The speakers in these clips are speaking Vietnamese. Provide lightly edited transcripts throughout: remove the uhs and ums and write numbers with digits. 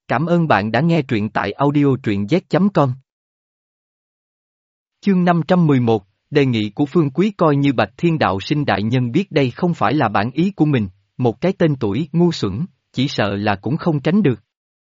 Cảm ơn bạn đã nghe truyện tại audio truyện z.com. Chương 511, đề nghị của Phương Quý coi như Bạch Thiên Đạo Sinh đại nhân biết đây không phải là bản ý của mình, một cái tên tuổi ngu xuẩn, chỉ sợ là cũng không tránh được.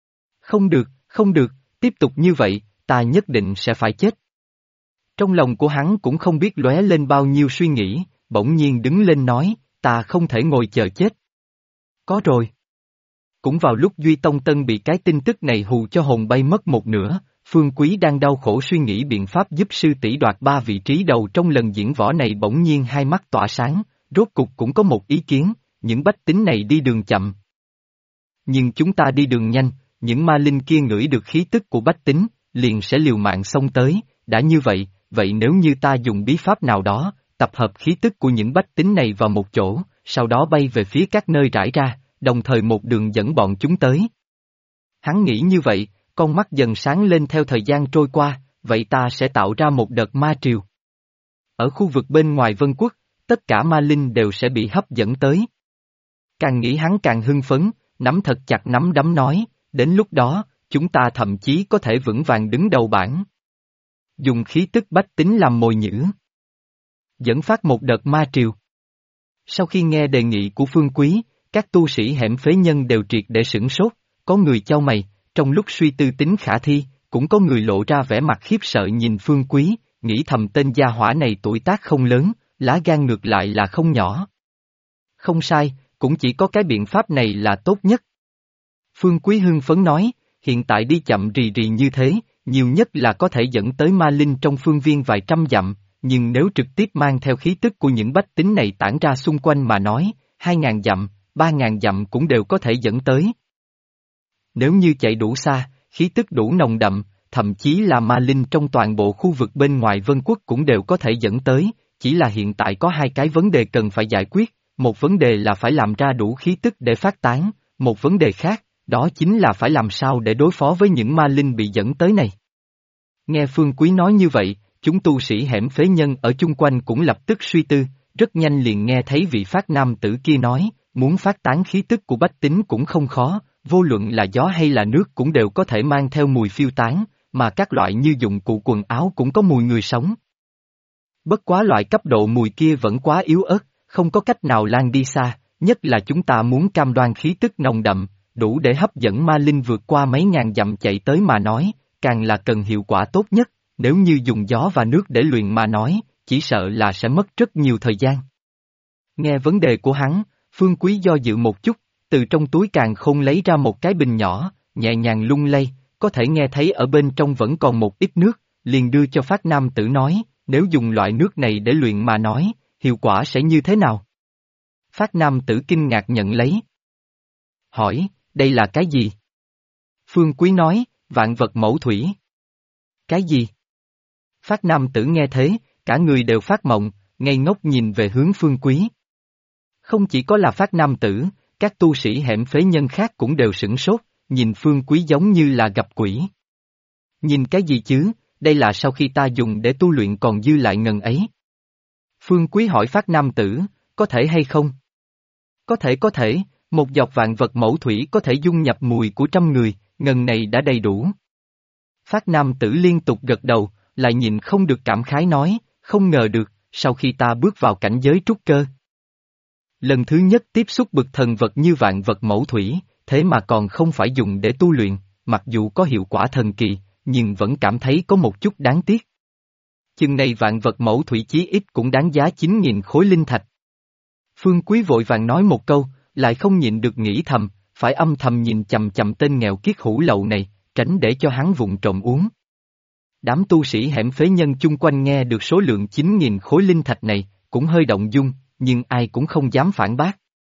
Không được, tiếp tục như vậy, ta nhất định sẽ phải chết. Trong lòng của hắn cũng không biết lóe lên bao nhiêu suy nghĩ, bỗng nhiên đứng lên nói, ta không thể ngồi chờ chết. Có rồi. Cũng vào lúc Duy Tông Tân bị cái tin tức này hù cho hồn bay mất một nửa, Phương Quý đang đau khổ suy nghĩ biện pháp giúp sư tỷ đoạt 3 vị trí đầu trong lần diễn võ này, bỗng nhiên hai mắt tỏa sáng, rốt cục cũng có một ý kiến, những bách tính này đi đường chậm. Nhưng chúng ta đi đường nhanh, những ma linh kia ngửi được khí tức của bách tính, liền sẽ liều mạng xông tới, đã như vậy, vậy nếu như ta dùng bí pháp nào đó, tập hợp khí tức của những bách tính này vào một chỗ, sau đó bay về phía các nơi rải ra, đồng thời một đường dẫn bọn chúng tới. Hắn nghĩ như vậy, con mắt dần sáng lên theo thời gian trôi qua, vậy ta sẽ tạo ra một đợt ma triều. Ở khu vực bên ngoài Vân Quốc, tất cả ma linh đều sẽ bị hấp dẫn tới. Càng nghĩ hắn càng hưng phấn, nắm thật chặt nắm đấm nói, đến lúc đó, chúng ta thậm chí có thể vững vàng đứng đầu bảng. Dùng khí tức bách tính làm mồi nhử. Dẫn phát một đợt ma triều. Sau khi nghe đề nghị của Phương Quý, các tu sĩ hẻm phế nhân đều triệt để sửng sốt, có người chau mày, trong lúc suy tư tính khả thi, cũng có người lộ ra vẻ mặt khiếp sợ nhìn Phương Quý, nghĩ thầm tên gia hỏa này tuổi tác không lớn, lá gan ngược lại là không nhỏ. Không sai, cũng chỉ có cái biện pháp này là tốt nhất. Phương Quý hưng phấn nói, hiện tại đi chậm rì rì như thế, nhiều nhất là có thể dẫn tới ma linh trong phương viên vài trăm dặm, nhưng nếu trực tiếp mang theo khí tức của những bách tính này tản ra xung quanh mà nói, 2.000 dặm, 3.000 dặm cũng đều có thể dẫn tới. Nếu như chạy đủ xa, khí tức đủ nồng đậm, thậm chí là ma linh trong toàn bộ khu vực bên ngoài Vân Quốc cũng đều có thể dẫn tới, chỉ là hiện tại có hai cái vấn đề cần phải giải quyết, một vấn đề là phải làm ra đủ khí tức để phát tán, một vấn đề khác, đó chính là phải làm sao để đối phó với những ma linh bị dẫn tới này. Nghe Phương Quý nói như vậy, chúng tu sĩ hẻm phế nhân ở chung quanh cũng lập tức suy tư, rất nhanh liền nghe thấy vị phát nam tử kia nói, muốn phát tán khí tức của bách tính cũng không khó, vô luận là gió hay là nước cũng đều có thể mang theo mùi phiêu tán, mà các loại như dụng cụ quần áo cũng có mùi người sống. Bất quá loại cấp độ mùi kia vẫn quá yếu ớt, không có cách nào lan đi xa, nhất là chúng ta muốn cam đoan khí tức nồng đậm, đủ để hấp dẫn ma linh vượt qua mấy ngàn dặm chạy tới mà nói, càng là cần hiệu quả tốt nhất, nếu như dùng gió và nước để luyện mà nói, chỉ sợ là sẽ mất rất nhiều thời gian. Nghe vấn đề của hắn, Phương Quý do dự một chút, từ trong túi càn khôn lấy ra một cái bình nhỏ, nhẹ nhàng lung lay, có thể nghe thấy ở bên trong vẫn còn một ít nước, liền đưa cho phát nam tử nói, nếu dùng loại nước này để luyện mà nói, hiệu quả sẽ như thế nào? Phát nam tử kinh ngạc nhận lấy. Hỏi, đây là cái gì? Phương Quý nói, vạn vật mẫu thủy. Cái gì? Phát nam tử nghe thế, cả người đều phát mộng, ngây ngốc nhìn về hướng Phương Quý. Không chỉ có là phát nam tử, các tu sĩ hẻm phế nhân khác cũng đều sửng sốt, nhìn Phương Quý giống như là gặp quỷ. Nhìn cái gì chứ, đây là sau khi ta dùng để tu luyện còn dư lại ngần ấy. Phương Quý hỏi phát nam tử, có thể hay không? Có thể, một giọt vạn vật mẫu thủy có thể dung nhập mùi của trăm người, ngần này đã đầy đủ. Phát nam tử liên tục gật đầu, lại nhìn không được cảm khái nói, không ngờ được, sau khi ta bước vào cảnh giới trúc cơ. Lần thứ nhất tiếp xúc bực thần vật như vạn vật mẫu thủy, thế mà còn không phải dùng để tu luyện, mặc dù có hiệu quả thần kỳ, nhưng vẫn cảm thấy có một chút đáng tiếc. Chừng này vạn vật mẫu thủy chí ít cũng đáng giá 9.000 khối linh thạch. Phương Quý vội vàng nói một câu, lại không nhịn được nghĩ thầm, phải âm thầm nhìn chằm chằm tên nghèo kiết hủ lậu này, tránh để cho hắn vụng trộm uống. Đám tu sĩ hẻm phế nhân chung quanh nghe được số lượng 9.000 khối linh thạch này, cũng hơi động dung, nhưng ai cũng không dám phản bác.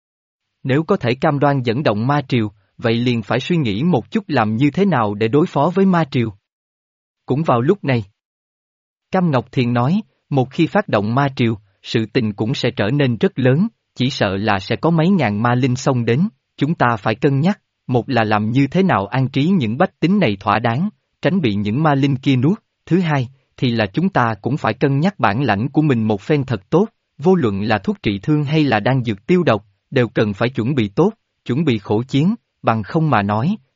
Nếu có thể cam đoan dẫn động ma triều, vậy liền phải suy nghĩ một chút làm như thế nào để đối phó với ma triều. Cũng vào lúc này, Cam Ngọc Thiền nói, một khi phát động ma triều, sự tình cũng sẽ trở nên rất lớn, chỉ sợ là sẽ có mấy ngàn ma linh xông đến, chúng ta phải cân nhắc, một là làm như thế nào an trí những bách tính này thỏa đáng, tránh bị những ma linh kia nuốt, thứ hai, thì là chúng ta cũng phải cân nhắc bản lãnh của mình một phen thật tốt, vô luận là thuốc trị thương hay là đan dược tiêu độc, đều cần phải chuẩn bị tốt, chuẩn bị khổ chiến, bằng không mà nói,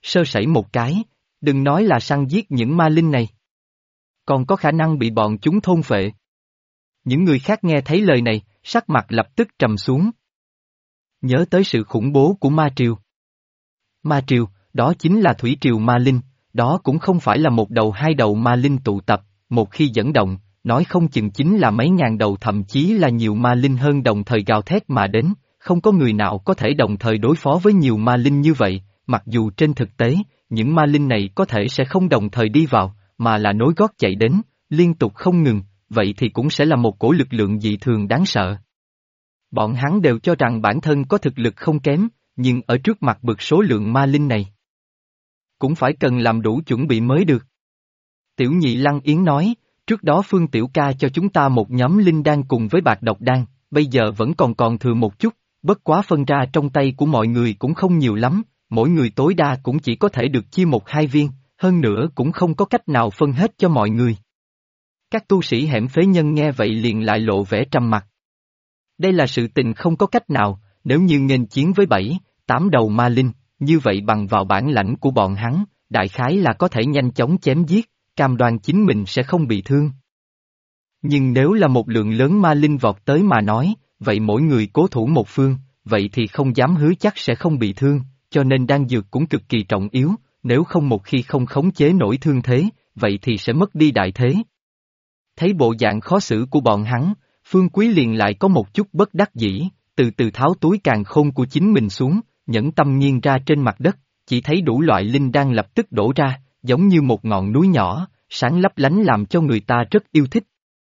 sơ sẩy một cái, đừng nói là săn giết những ma linh này. Còn có khả năng bị bọn chúng thôn phệ. Những người khác nghe thấy lời này, sắc mặt lập tức trầm xuống. Nhớ tới sự khủng bố của ma triều. Ma triều, đó chính là thủy triều ma linh, đó cũng không phải là một đầu hai đầu ma linh tụ tập, một khi dẫn động, nói không chừng chính là mấy ngàn đầu thậm chí là nhiều ma linh hơn đồng thời gào thét mà đến, không có người nào có thể đồng thời đối phó với nhiều ma linh như vậy, mặc dù trên thực tế, những ma linh này có thể sẽ không đồng thời đi vào, mà là nối gót chạy đến, liên tục không ngừng, vậy thì cũng sẽ là một cổ lực lượng dị thường đáng sợ. Bọn hắn đều cho rằng bản thân có thực lực không kém, nhưng ở trước mặt bực số lượng ma linh này, cũng phải cần làm đủ chuẩn bị mới được. Tiểu nhị Lăng Yến nói, trước đó Phương Tiểu ca cho chúng ta một nhóm linh đan cùng với bạc độc đan, bây giờ vẫn còn thừa một chút, bất quá phân ra trong tay của mọi người cũng không nhiều lắm, mỗi người tối đa cũng chỉ có thể được chia một hai viên, hơn nữa cũng không có cách nào phân hết cho mọi người. Các tu sĩ hẻm phế nhân nghe vậy liền lại lộ vẻ trầm mặc. Đây là sự tình không có cách nào, nếu như nghênh chiến với 7, 8 đầu ma linh, như vậy bằng vào bản lãnh của bọn hắn, đại khái là có thể nhanh chóng chém giết, cam đoan chính mình sẽ không bị thương. Nhưng nếu là một lượng lớn ma linh vọt tới mà nói, vậy mỗi người cố thủ một phương, vậy thì không dám hứa chắc sẽ không bị thương, cho nên đan dược cũng cực kỳ trọng yếu, nếu không một khi không khống chế nổi thương thế, vậy thì sẽ mất đi đại thế. Thấy bộ dạng khó xử của bọn hắn, Phương Quý liền lại có một chút bất đắc dĩ, từ từ tháo túi càn khôn của chính mình xuống, nhẫn tâm nghiêng ra trên mặt đất, chỉ thấy đủ loại linh đan lập tức đổ ra, giống như một ngọn núi nhỏ, sáng lấp lánh làm cho người ta rất yêu thích.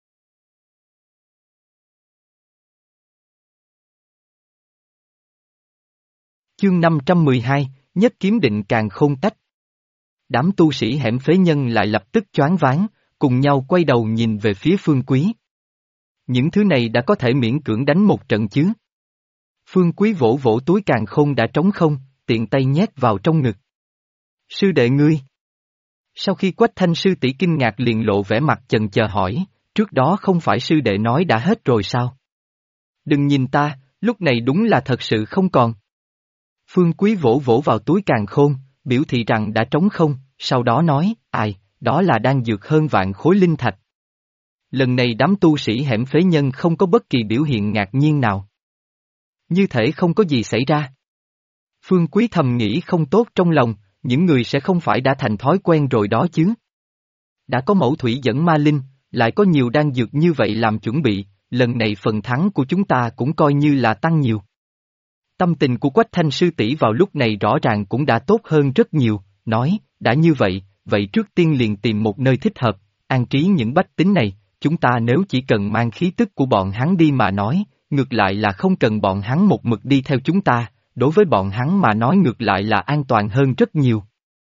Chương 512, Nhất kiếm định càn khôn tách. Đám tu sĩ hẻm phế nhân lại lập tức choáng váng, cùng nhau quay đầu nhìn về phía Phương Quý. Những thứ này đã có thể miễn cưỡng đánh một trận chứ. Phương Quý vỗ vỗ túi càn khôn đã trống không, tiện tay nhét vào trong ngực. Sư đệ ngươi. Sau khi Quách Thanh sư tỷ kinh ngạc liền lộ vẻ mặt chần chờ hỏi, trước đó không phải sư đệ nói đã hết rồi sao? Đừng nhìn ta, lúc này đúng là thật sự không còn. Phương Quý vỗ vỗ vào túi càn khôn, biểu thị rằng đã trống không, sau đó nói, ai, đó là đang dược hơn vạn khối linh thạch. Lần này đám tu sĩ hẻm phế nhân không có bất kỳ biểu hiện ngạc nhiên nào. Như thể không có gì xảy ra. Phương Quý thầm nghĩ không tốt trong lòng, những người sẽ không phải đã thành thói quen rồi đó chứ. Đã có mẫu thủy dẫn ma linh, lại có nhiều đan dược như vậy làm chuẩn bị, lần này phần thắng của chúng ta cũng coi như là tăng nhiều. Tâm tình của Quách Thanh sư tỷ vào lúc này rõ ràng cũng đã tốt hơn rất nhiều, nói, đã như vậy, vậy trước tiên liền tìm một nơi thích hợp, an trí những bách tính này, chúng ta nếu chỉ cần mang khí tức của bọn hắn đi mà nói, ngược lại là không cần bọn hắn một mực đi theo chúng ta, đối với bọn hắn mà nói ngược lại là an toàn hơn rất nhiều.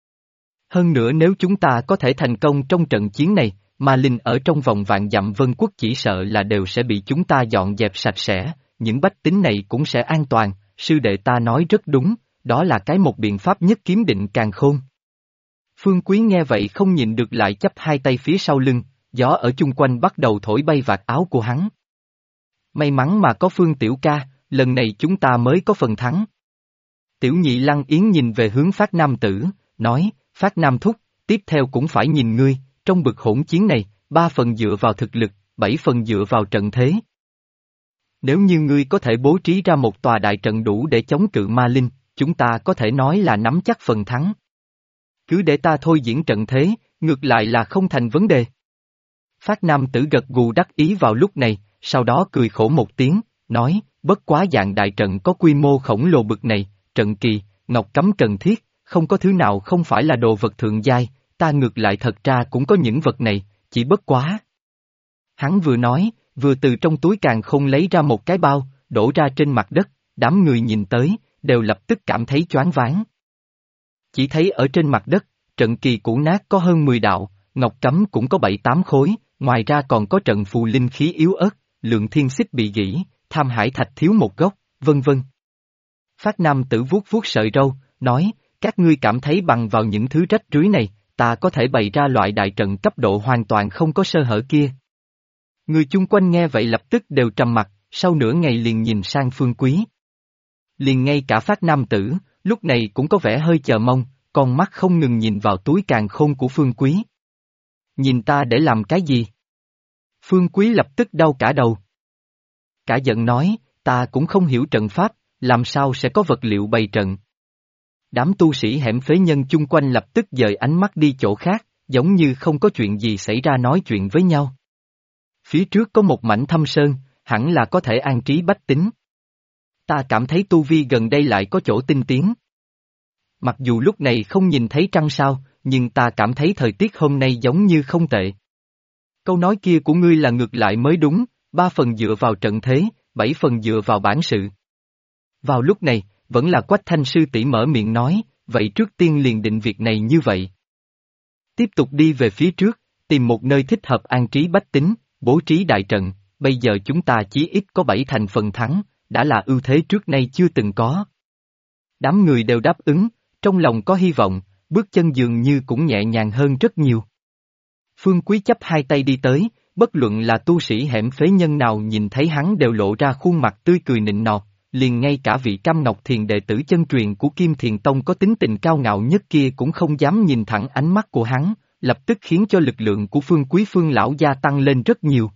Hơn nữa nếu chúng ta có thể thành công trong trận chiến này, ma linh ở trong vòng vạn dặm Vân Quốc chỉ sợ là đều sẽ bị chúng ta dọn dẹp sạch sẽ, những bách tính này cũng sẽ an toàn, sư đệ ta nói rất đúng, đó là một biện pháp nhất kiếm định càn khôn. Phương Quý nghe vậy không nhịn được lại chắp hai tay phía sau lưng, gió ở chung quanh bắt đầu thổi bay vạt áo của hắn. May mắn mà có Phương Tiểu ca, lần này chúng ta mới có phần thắng. Tiểu nhị Lăng Yến nhìn về hướng Phát Nam Tử, nói, Phát Nam thúc, tiếp theo cũng phải nhìn ngươi, trong bực hỗn chiến này, 3 phần dựa vào thực lực, 7 phần dựa vào trận thế. Nếu như ngươi có thể bố trí ra một tòa đại trận đủ để chống cự ma linh, chúng ta có thể nói là nắm chắc phần thắng. Cứ để ta thôi diễn trận thế, ngược lại là không thành vấn đề. Phát Nam Tử gật gù đắc ý vào lúc này, sau đó cười khổ một tiếng, nói, bất quá dạng đại trận có quy mô khổng lồ bực này, trận kỳ, ngọc cấm cần thiết, không có thứ nào không phải là đồ vật thượng giai, ta ngược lại thật ra cũng có những vật này, chỉ bất quá. Hắn vừa nói, vừa từ trong túi càn khôn lấy ra một cái bao, đổ ra trên mặt đất, đám người nhìn tới, đều lập tức cảm thấy choáng váng. Chỉ thấy ở trên mặt đất, trận kỳ cũ nát có hơn 10 đạo, ngọc cấm cũng có 7-8 khối, ngoài ra còn có trận phù linh khí yếu ớt, lượng thiên xích bị gỉ, tham hải thạch thiếu một gốc, vân vân. Phát Nam Tử vuốt vuốt sợi râu, nói, các ngươi cảm thấy bằng vào những thứ rách rưới này, ta có thể bày ra loại đại trận cấp độ hoàn toàn không có sơ hở kia. Người chung quanh nghe vậy lập tức đều trầm mặt, sau nửa ngày liền nhìn sang Phương Quý. Liền ngay cả Phát Nam Tử, lúc này cũng có vẻ hơi chờ mong, con mắt không ngừng nhìn vào túi càn khôn của Phương Quý. Nhìn ta để làm cái gì? Phương Quý lập tức đau cả đầu. Cả giận nói, ta cũng không hiểu trận pháp, làm sao sẽ có vật liệu bày trận. Đám tu sĩ hẻm phế nhân chung quanh lập tức dời ánh mắt đi chỗ khác, giống như không có chuyện gì xảy ra nói chuyện với nhau. Phía trước có một mảnh thâm sơn, hẳn là có thể an trí bách tính. Ta cảm thấy tu vi gần đây lại có chỗ tinh tiến. Mặc dù lúc này không nhìn thấy trăng sao, nhưng ta cảm thấy thời tiết hôm nay giống như không tệ. Câu nói kia của ngươi là ngược lại mới đúng, 3 phần dựa vào trận thế, 7 phần dựa vào bản sự. Vào lúc này, vẫn là Quách Thanh sư tỷ mở miệng nói, vậy trước tiên liền định việc này như vậy. Tiếp tục đi về phía trước, tìm một nơi thích hợp an trí bách tính, bố trí đại trận, bây giờ chúng ta chí ít có 7 thành phần thắng, đã là ưu thế trước nay chưa từng có. Đám người đều đáp ứng, trong lòng có hy vọng, bước chân dường như cũng nhẹ nhàng hơn rất nhiều. Phương Quý chắp hai tay đi tới, bất luận là tu sĩ hẻm phế nhân nào nhìn thấy hắn đều lộ ra khuôn mặt tươi cười nịnh nọt, liền ngay cả vị Cam Ngọc Thiền đệ tử chân truyền của Kim Thiền Tông có tính tình cao ngạo nhất kia cũng không dám nhìn thẳng ánh mắt của hắn, lập tức khiến cho lực lượng của Phương Quý Phương lão gia tăng lên rất nhiều.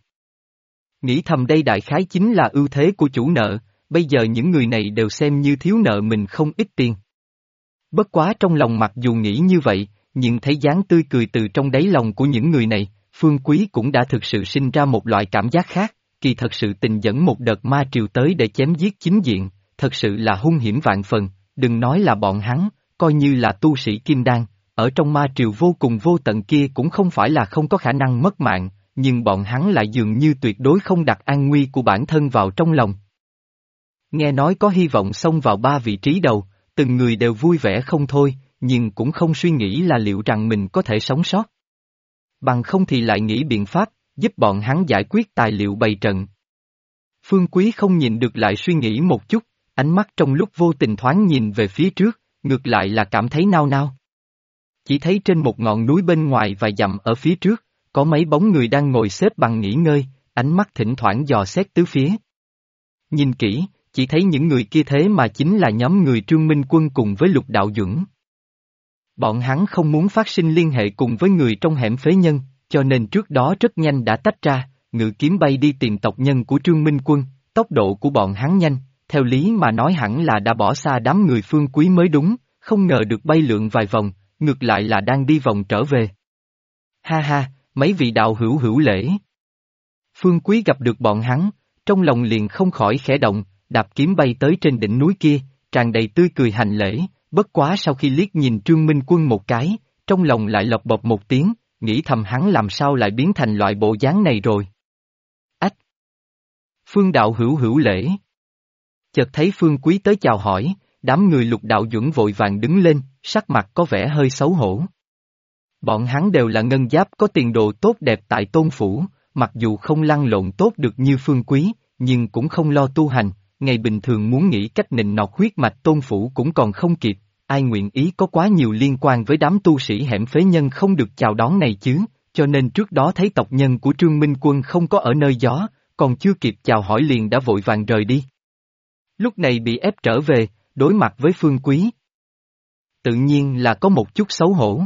Nghĩ thầm đây đại khái chính là ưu thế của chủ nợ, bây giờ những người này đều xem như thiếu nợ mình không ít tiền. Bất quá trong lòng mặc dù nghĩ như vậy, nhưng thấy dáng tươi cười từ trong đáy lòng của những người này, Phương Quý cũng đã thực sự sinh ra một loại cảm giác khác, kỳ thật sự tình dẫn một đợt ma triều tới để chém giết chính diện, thật sự là hung hiểm vạn phần, đừng nói là bọn hắn, coi như là tu sĩ kim đan, ở trong ma triều vô cùng vô tận kia cũng không phải là không có khả năng mất mạng, nhưng bọn hắn lại dường như tuyệt đối không đặt an nguy của bản thân vào trong lòng. Nghe nói có hy vọng xông vào 3 vị trí đầu, từng người đều vui vẻ không thôi, nhưng cũng không suy nghĩ là liệu rằng mình có thể sống sót. Bằng không thì lại nghĩ biện pháp, giúp bọn hắn giải quyết tài liệu bày trận. Phương Quý không nhìn được lại suy nghĩ một chút, ánh mắt trong lúc vô tình thoáng nhìn về phía trước, ngược lại là cảm thấy nao nao. Chỉ thấy trên một ngọn núi bên ngoài vài dặm ở phía trước, có mấy bóng người đang ngồi xếp bằng nghỉ ngơi, ánh mắt thỉnh thoảng dò xét tứ phía. Nhìn kỹ, chỉ thấy những người kia thế mà chính là nhóm người Trương Minh Quân cùng với Lục Đạo Duẩn. Bọn hắn không muốn phát sinh liên hệ cùng với người trong hẻm phế nhân, cho nên trước đó rất nhanh đã tách ra, ngự kiếm bay đi tìm tộc nhân của Trương Minh Quân, tốc độ của bọn hắn nhanh, theo lý mà nói hẳn là đã bỏ xa đám người Phương Quý mới đúng, không ngờ được bay lượn vài vòng, ngược lại là đang đi vòng trở về. Ha ha, mấy vị đạo hữu hữu lễ. Phương Quý gặp được bọn hắn, trong lòng liền không khỏi khẽ động, đạp kiếm bay tới trên đỉnh núi kia, tràn đầy tươi cười hành lễ, bất quá sau khi liếc nhìn Trương Minh Quân một cái, trong lòng lại lộc bộc một tiếng, nghĩ thầm hắn làm sao lại biến thành loại bộ dáng này rồi. Ách! Phương đạo hữu hữu lễ. Chợt thấy Phương Quý tới chào hỏi, đám người Lục Đạo Duẩn vội vàng đứng lên, sắc mặt có vẻ hơi xấu hổ. Bọn hắn đều là ngân giáp có tiền đồ tốt đẹp tại Tôn Phủ, mặc dù không lăn lộn tốt được như Phương Quý, nhưng cũng không lo tu hành, ngày bình thường muốn nghĩ cách nịnh nọt huyết mạch Tôn Phủ cũng còn không kịp, ai nguyện ý có quá nhiều liên quan với đám tu sĩ hẻm phế nhân không được chào đón này chứ, cho nên trước đó thấy tộc nhân của Trương Minh Quân không có ở nơi gió, còn chưa kịp chào hỏi liền đã vội vàng rời đi. Lúc này bị ép trở về, đối mặt với Phương Quý. Tự nhiên là có một chút xấu hổ.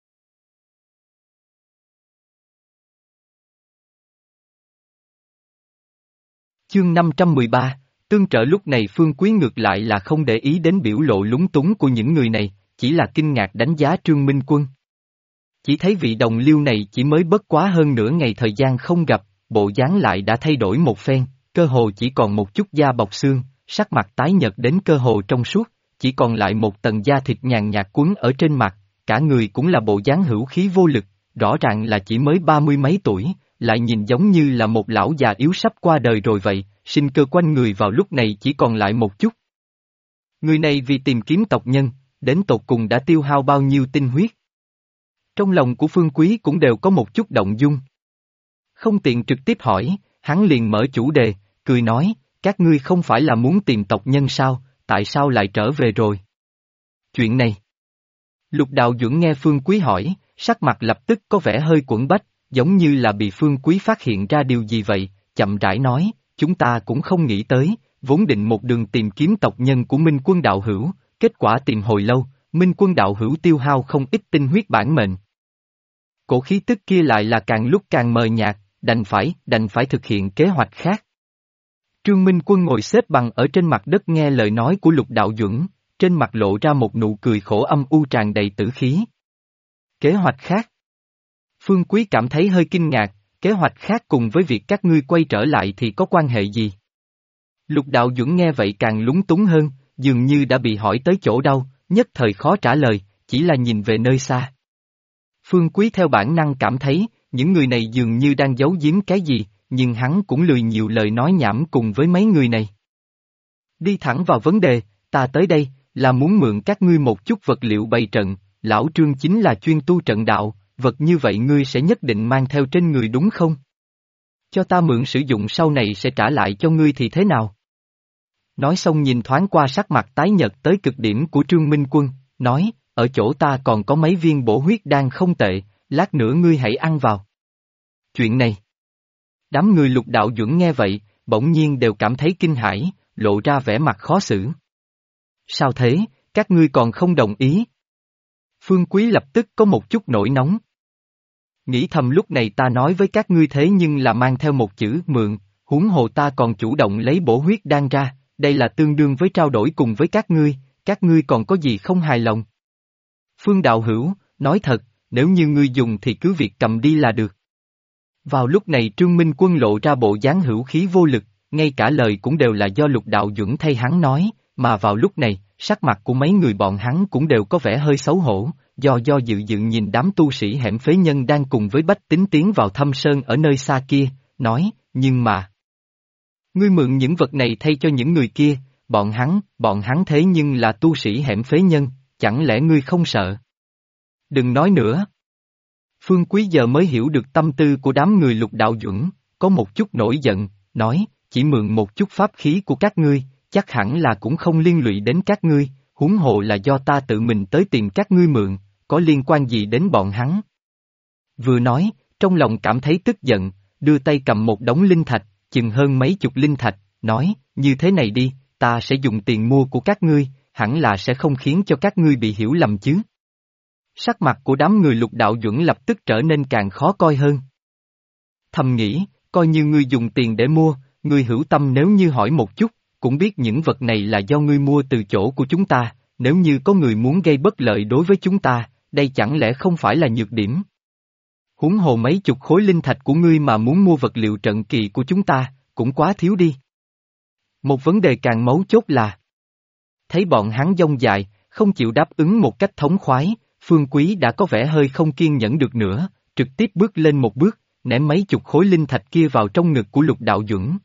Chương 513, tương trợ lúc này Phương Quý ngược lại là không để ý đến biểu lộ lúng túng của những người này, chỉ là kinh ngạc đánh giá Trương Minh Quân. Chỉ thấy vị đồng liêu này chỉ mới bất quá hơn nửa ngày thời gian không gặp, bộ dáng lại đã thay đổi một phen, cơ hồ chỉ còn một chút da bọc xương, sắc mặt tái nhợt đến cơ hồ trong suốt, chỉ còn lại một tầng da thịt nhàn nhạt quấn ở trên mặt, cả người cũng là bộ dáng hữu khí vô lực, rõ ràng là chỉ mới 30 mấy tuổi, lại nhìn giống như là một lão già yếu sắp qua đời rồi vậy, sinh cơ quanh người vào lúc này chỉ còn lại một chút. Người này vì tìm kiếm tộc nhân, đến tột cùng đã tiêu hao bao nhiêu tinh huyết. Trong lòng của Phương Quý cũng đều có một chút động dung. Không tiện trực tiếp hỏi, hắn liền mở chủ đề, cười nói, các ngươi không phải là muốn tìm tộc nhân sao, tại sao lại trở về rồi? Chuyện này. Lục Đạo Duẩn nghe Phương Quý hỏi, sắc mặt lập tức có vẻ hơi quẫn bách, giống như là bị Phương Quý phát hiện ra điều gì vậy, chậm rãi nói, chúng ta cũng không nghĩ tới, vốn định một đường tìm kiếm tộc nhân của Minh Quân đạo hữu, kết quả tìm hồi lâu, Minh Quân đạo hữu tiêu hao không ít tinh huyết bản mệnh. Cổ khí tức kia lại là càng lúc càng mờ nhạt, đành phải thực hiện kế hoạch khác. Trương Minh Quân ngồi xếp bằng ở trên mặt đất nghe lời nói của Lục Đạo Duẩn, trên mặt lộ ra một nụ cười khổ âm u tràn đầy tử khí. Kế hoạch khác. Phương Quý cảm thấy hơi kinh ngạc, kế hoạch khác cùng với việc các ngươi quay trở lại thì có quan hệ gì? Lục Đạo Duẩn nghe vậy càng lúng túng hơn, dường như đã bị hỏi tới chỗ đau, nhất thời khó trả lời, chỉ là nhìn về nơi xa. Phương Quý theo bản năng cảm thấy, những người này dường như đang giấu giếm cái gì, nhưng hắn cũng lười nhiều lời nói nhảm cùng với mấy người này. Đi thẳng vào vấn đề, ta tới đây, là muốn mượn các ngươi một chút vật liệu bày trận, lão Trương chính là chuyên tu trận đạo, vật như vậy ngươi sẽ nhất định mang theo trên người đúng không? Cho ta mượn sử dụng sau này sẽ trả lại cho ngươi thì thế nào? Nói xong nhìn thoáng qua sắc mặt tái nhợt tới cực điểm của Trương Minh Quân, nói, ở chỗ ta còn có mấy viên bổ huyết đan không tệ, lát nữa ngươi hãy ăn vào. Chuyện này. Đám người Lục Đạo Duẩn nghe vậy, bỗng nhiên đều cảm thấy kinh hãi, lộ ra vẻ mặt khó xử. Sao thế, các ngươi còn không đồng ý? Phương Quý lập tức có một chút nổi nóng. Nghĩ thầm lúc này ta nói với các ngươi thế nhưng là mang theo một chữ mượn, huống hồ ta còn chủ động lấy bổ huyết đan ra, đây là tương đương với trao đổi cùng với các ngươi còn có gì không hài lòng? Phương đạo hữu, nói thật, nếu như ngươi dùng thì cứ việc cầm đi là được. Vào lúc này Trương Minh Quân lộ ra bộ dáng hữu khí vô lực, ngay cả lời cũng đều là do Lục Đạo Duẩn thay hắn nói, mà vào lúc này, sắc mặt của mấy người bọn hắn cũng đều có vẻ hơi xấu hổ, do dự nhìn đám tu sĩ hẻm phế nhân đang cùng với Bách Tính tiến vào thâm sơn ở nơi xa kia, nói, nhưng mà... Ngươi mượn những vật này thay cho những người kia, bọn hắn thế nhưng là tu sĩ hẻm phế nhân, chẳng lẽ ngươi không sợ? Đừng nói nữa. Phương Quý giờ mới hiểu được tâm tư của đám người Lục Đạo Duẩn, có một chút nổi giận, nói, chỉ mượn một chút pháp khí của các ngươi, chắc hẳn là cũng không liên lụy đến các ngươi, huống hồ là do ta tự mình tới tìm các ngươi mượn, có liên quan gì đến bọn hắn? Vừa nói, trong lòng cảm thấy tức giận, đưa tay cầm một đống linh thạch, chừng hơn mấy chục linh thạch, nói, như thế này đi, ta sẽ dùng tiền mua của các ngươi, hẳn là sẽ không khiến cho các ngươi bị hiểu lầm chứ. Sắc mặt của đám người Lục Đạo Duẩn lập tức trở nên càng khó coi hơn. Thầm nghĩ, coi như ngươi dùng tiền để mua, ngươi hữu tâm nếu như hỏi một chút, cũng biết những vật này là do ngươi mua từ chỗ của chúng ta, nếu như có người muốn gây bất lợi đối với chúng ta, đây chẳng lẽ không phải là nhược điểm. Huống hồ mấy chục khối linh thạch của ngươi mà muốn mua vật liệu trận kỳ của chúng ta, cũng quá thiếu đi. Một vấn đề càng mấu chốt là, thấy bọn hắn dông dài, không chịu đáp ứng một cách thống khoái, Phương Quý đã có vẻ hơi không kiên nhẫn được nữa, trực tiếp bước lên một bước, ném mấy chục khối linh thạch kia vào trong ngực của Lục Đạo Duẩn.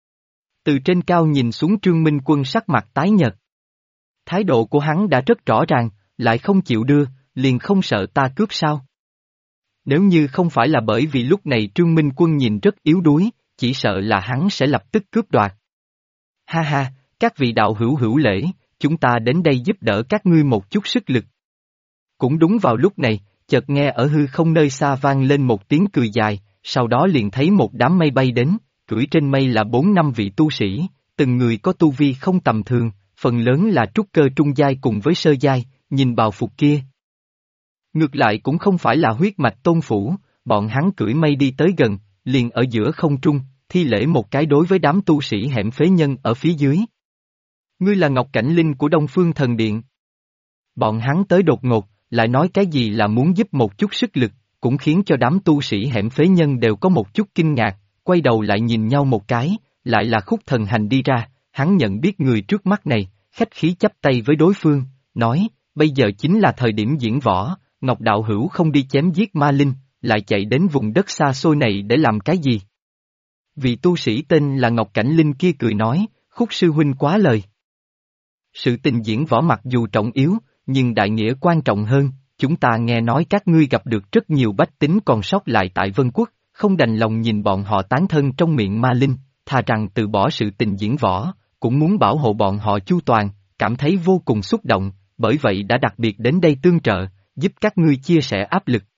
Từ trên cao nhìn xuống Trương Minh Quân sắc mặt tái nhợt. Thái độ của hắn đã rất rõ ràng, lại không chịu đưa, liền không sợ ta cướp sao? Nếu như không phải là bởi vì lúc này Trương Minh Quân nhìn rất yếu đuối, chỉ sợ là hắn sẽ lập tức cướp đoạt. Ha ha, các vị đạo hữu hữu lễ, chúng ta đến đây giúp đỡ các ngươi một chút sức lực. Cũng đúng vào lúc này, chợt nghe ở hư không nơi xa vang lên một tiếng cười dài, sau đó liền thấy một đám mây bay đến, cưỡi trên mây là 4-5 vị tu sĩ, từng người có tu vi không tầm thường, phần lớn là trúc cơ trung giai cùng với sơ giai, nhìn bào phục kia. Ngược lại cũng không phải là huyết mạch tôn phủ, bọn hắn cưỡi mây đi tới gần, liền ở giữa không trung, thi lễ một cái đối với đám tu sĩ hẻm phế nhân ở phía dưới. Ngươi là Ngọc Cảnh Linh của Đông Phương Thần Điện. Bọn hắn tới đột ngột, lại nói cái gì là muốn giúp một chút sức lực, cũng khiến cho đám tu sĩ hẻm phế nhân đều có một chút kinh ngạc, quay đầu lại nhìn nhau một cái, lại là Khúc Thần Hành đi ra, hắn nhận biết người trước mắt này, khách khí chắp tay với đối phương, nói, bây giờ chính là thời điểm diễn võ, Ngọc Đạo Hữu không đi chém giết ma linh, lại chạy đến vùng đất xa xôi này để làm cái gì? Vị tu sĩ tên là Ngọc Cảnh Linh kia cười nói, Khúc sư huynh quá lời. Sự tình diễn võ mặc dù trọng yếu, nhưng đại nghĩa quan trọng hơn, chúng ta nghe nói các ngươi gặp được rất nhiều bách tính còn sót lại tại Vân Quốc, không đành lòng nhìn bọn họ tán thân trong miệng ma linh, thà rằng từ bỏ sự tình diễn võ, cũng muốn bảo hộ bọn họ chu toàn, cảm thấy vô cùng xúc động, bởi vậy đã đặc biệt đến đây tương trợ, giúp các ngươi chia sẻ áp lực.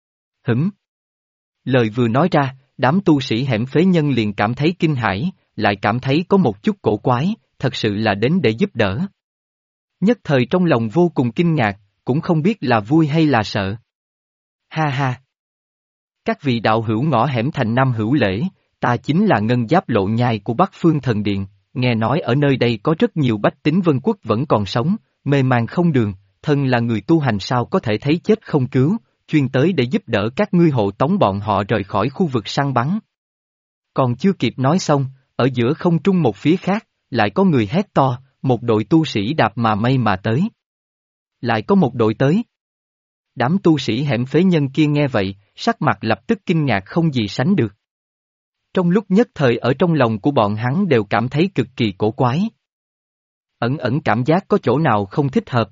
Lời vừa nói ra, đám tu sĩ hẻm phế nhân liền cảm thấy kinh hãi, lại cảm thấy có một chút cổ quái, thật sự là đến để giúp đỡ. Nhất thời trong lòng vô cùng kinh ngạc, cũng không biết là vui hay là sợ. Ha ha! Các vị đạo hữu ngõ hẻm thành Nam Hữu Lễ, ta chính là ngân giáp lộ nhai của Bắc Phương Thần Điện, nghe nói ở nơi đây có rất nhiều bách tính Vân Quốc vẫn còn sống, mê man không đường, thân là người tu hành sao có thể thấy chết không cứu, chuyên tới để giúp đỡ các ngươi hộ tống bọn họ rời khỏi khu vực săn bắn. Còn chưa kịp nói xong, ở giữa không trung một phía khác, lại có người hét to, một đội tu sĩ đạp mà mây mà tới. Lại có một đội tới. Đám tu sĩ hẻm phế nhân kia nghe vậy, sắc mặt lập tức kinh ngạc không gì sánh được. Trong lúc nhất thời ở trong lòng của bọn hắn đều cảm thấy cực kỳ cổ quái. Ẩn ẩn cảm giác có chỗ nào không thích hợp.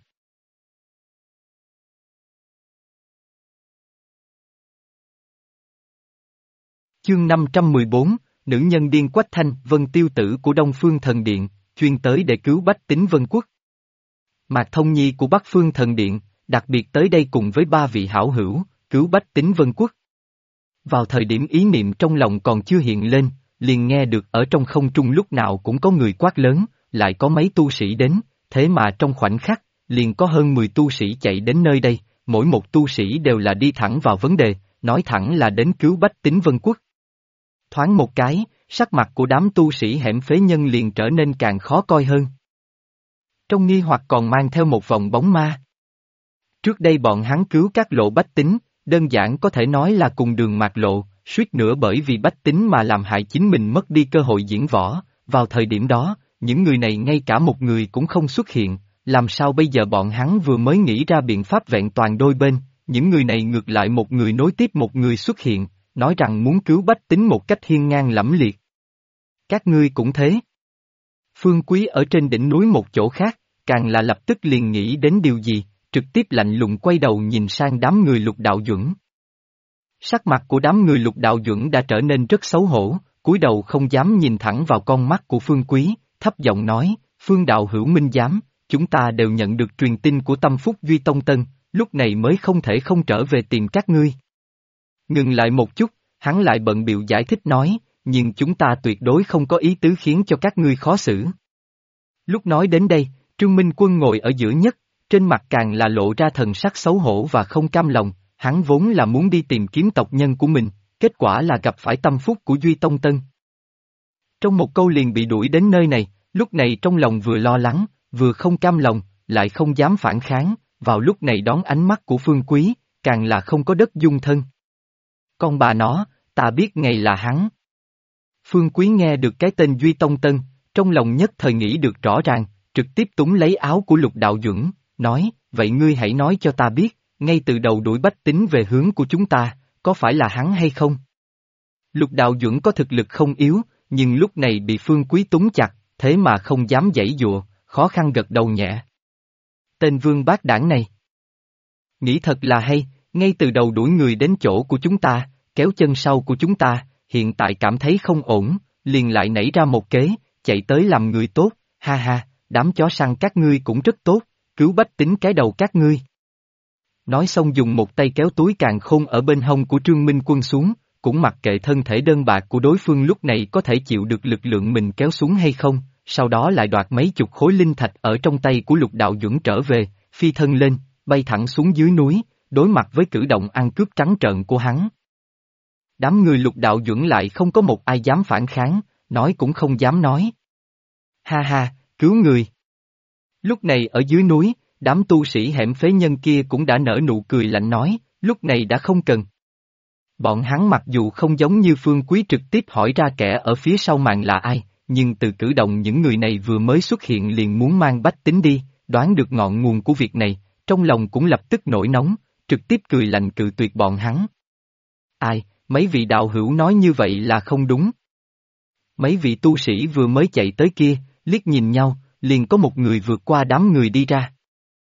Chương 514, Nữ nhân điên Quách Thanh, Vân Tiêu Tử của Đông Phương Thần Điện, chuyên tới để cứu bách tính Vân Quốc. Mạc Thông Nhi của Bắc Phương Thần Điện, đặc biệt tới đây cùng với 3 vị hảo hữu, cứu bách tính Vân Quốc. Vào thời điểm ý niệm trong lòng còn chưa hiện lên, liền nghe được ở trong không trung lúc nào cũng có người quát lớn, lại có mấy tu sĩ đến, thế mà trong khoảnh khắc, liền có hơn 10 tu sĩ chạy đến nơi đây, mỗi một tu sĩ đều là đi thẳng vào vấn đề, nói thẳng là đến cứu bách tính Vân Quốc. Thoáng một cái, sắc mặt của đám tu sĩ hẻm phế nhân liền trở nên càng khó coi hơn. Trong nghi hoặc còn mang theo một vòng bóng ma. Trước đây bọn hắn cứu các lộ bách tính, đơn giản có thể nói là cùng đường mạt lộ, suýt nữa bởi vì bách tính mà làm hại chính mình mất đi cơ hội diễn võ, vào thời điểm đó, những người này ngay cả một người cũng không xuất hiện, làm sao bây giờ bọn hắn vừa mới nghĩ ra biện pháp vẹn toàn đôi bên, những người này ngược lại một người nối tiếp một người xuất hiện, nói rằng muốn cứu bách tính một cách hiên ngang lẫm liệt. Các ngươi cũng thế. Phương Quý ở trên đỉnh núi một chỗ khác, càng là lập tức liền nghĩ đến điều gì, trực tiếp lạnh lùng quay đầu nhìn sang đám người Lục Đạo Duẩn. Sắc mặt của đám người Lục Đạo Duẩn đã trở nên rất xấu hổ, cúi đầu không dám nhìn thẳng vào con mắt của Phương Quý, thấp giọng nói, Phương Đạo hữu minh giám, chúng ta đều nhận được truyền tin của Tâm Phúc Duy Tông Tân, lúc này mới không thể không trở về tìm các ngươi. Ngừng lại một chút, hắn lại bận bịu giải thích nói, nhưng chúng ta tuyệt đối không có ý tứ khiến cho các ngươi khó xử. Lúc nói đến đây, Trương Minh Quân ngồi ở giữa nhất, trên mặt càng là lộ ra thần sắc xấu hổ và không cam lòng, hắn vốn là muốn đi tìm kiếm tộc nhân của mình, kết quả là gặp phải Tâm Phúc của Duy Tông Tân. Trong một câu liền bị đuổi đến nơi này, lúc này trong lòng vừa lo lắng, vừa không cam lòng, lại không dám phản kháng, vào lúc này đón ánh mắt của Phương Quý, càng là không có đất dung thân. Con bà nó, ta biết ngày là hắn. Phương Quý nghe được cái tên Duy Tông Tân, trong lòng nhất thời nghĩ được rõ ràng, trực tiếp túm lấy áo của Lục Đạo Duẩn, nói, vậy ngươi hãy nói cho ta biết, ngay từ đầu đuổi bách tính về hướng của chúng ta, có phải là hắn hay không? Lục Đạo Duẩn có thực lực không yếu, nhưng lúc này bị Phương Quý túm chặt, thế mà không dám giãy giụa, khó khăn gật đầu nhẹ. Tên vương bát đảng này. Nghĩ thật là hay, ngay từ đầu đuổi người đến chỗ của chúng ta, kéo chân sau của chúng ta, hiện tại cảm thấy không ổn, liền lại nảy ra một kế, chạy tới làm người tốt, ha ha, đám chó săn các ngươi cũng rất tốt, cứu bách tính cái đầu các ngươi. Nói xong dùng một tay kéo túi càn khôn ở bên hông của Trương Minh Quân xuống, cũng mặc kệ thân thể đơn bạc của đối phương lúc này có thể chịu được lực lượng mình kéo xuống hay không, sau đó lại đoạt mấy chục khối linh thạch ở trong tay của Lục Đạo Duẩn trở về, phi thân lên, bay thẳng xuống dưới núi, đối mặt với cử động ăn cướp trắng trợn của hắn. Đám người Lục Đạo Duẩn lại không có một ai dám phản kháng, nói cũng không dám nói. Ha ha, cứu người. Lúc này ở dưới núi, đám tu sĩ hẻm phế nhân kia cũng đã nở nụ cười lạnh nói, lúc này đã không cần. Bọn hắn mặc dù không giống như Phương Quý trực tiếp hỏi ra kẻ ở phía sau màn là ai, nhưng từ cử động những người này vừa mới xuất hiện liền muốn mang bách tính đi, đoán được ngọn nguồn của việc này, trong lòng cũng lập tức nổi nóng, trực tiếp cười lạnh cự tuyệt bọn hắn. Ai, mấy vị đạo hữu nói như vậy là không đúng. Mấy vị tu sĩ vừa mới chạy tới kia, liếc nhìn nhau, liền có một người vượt qua đám người đi ra.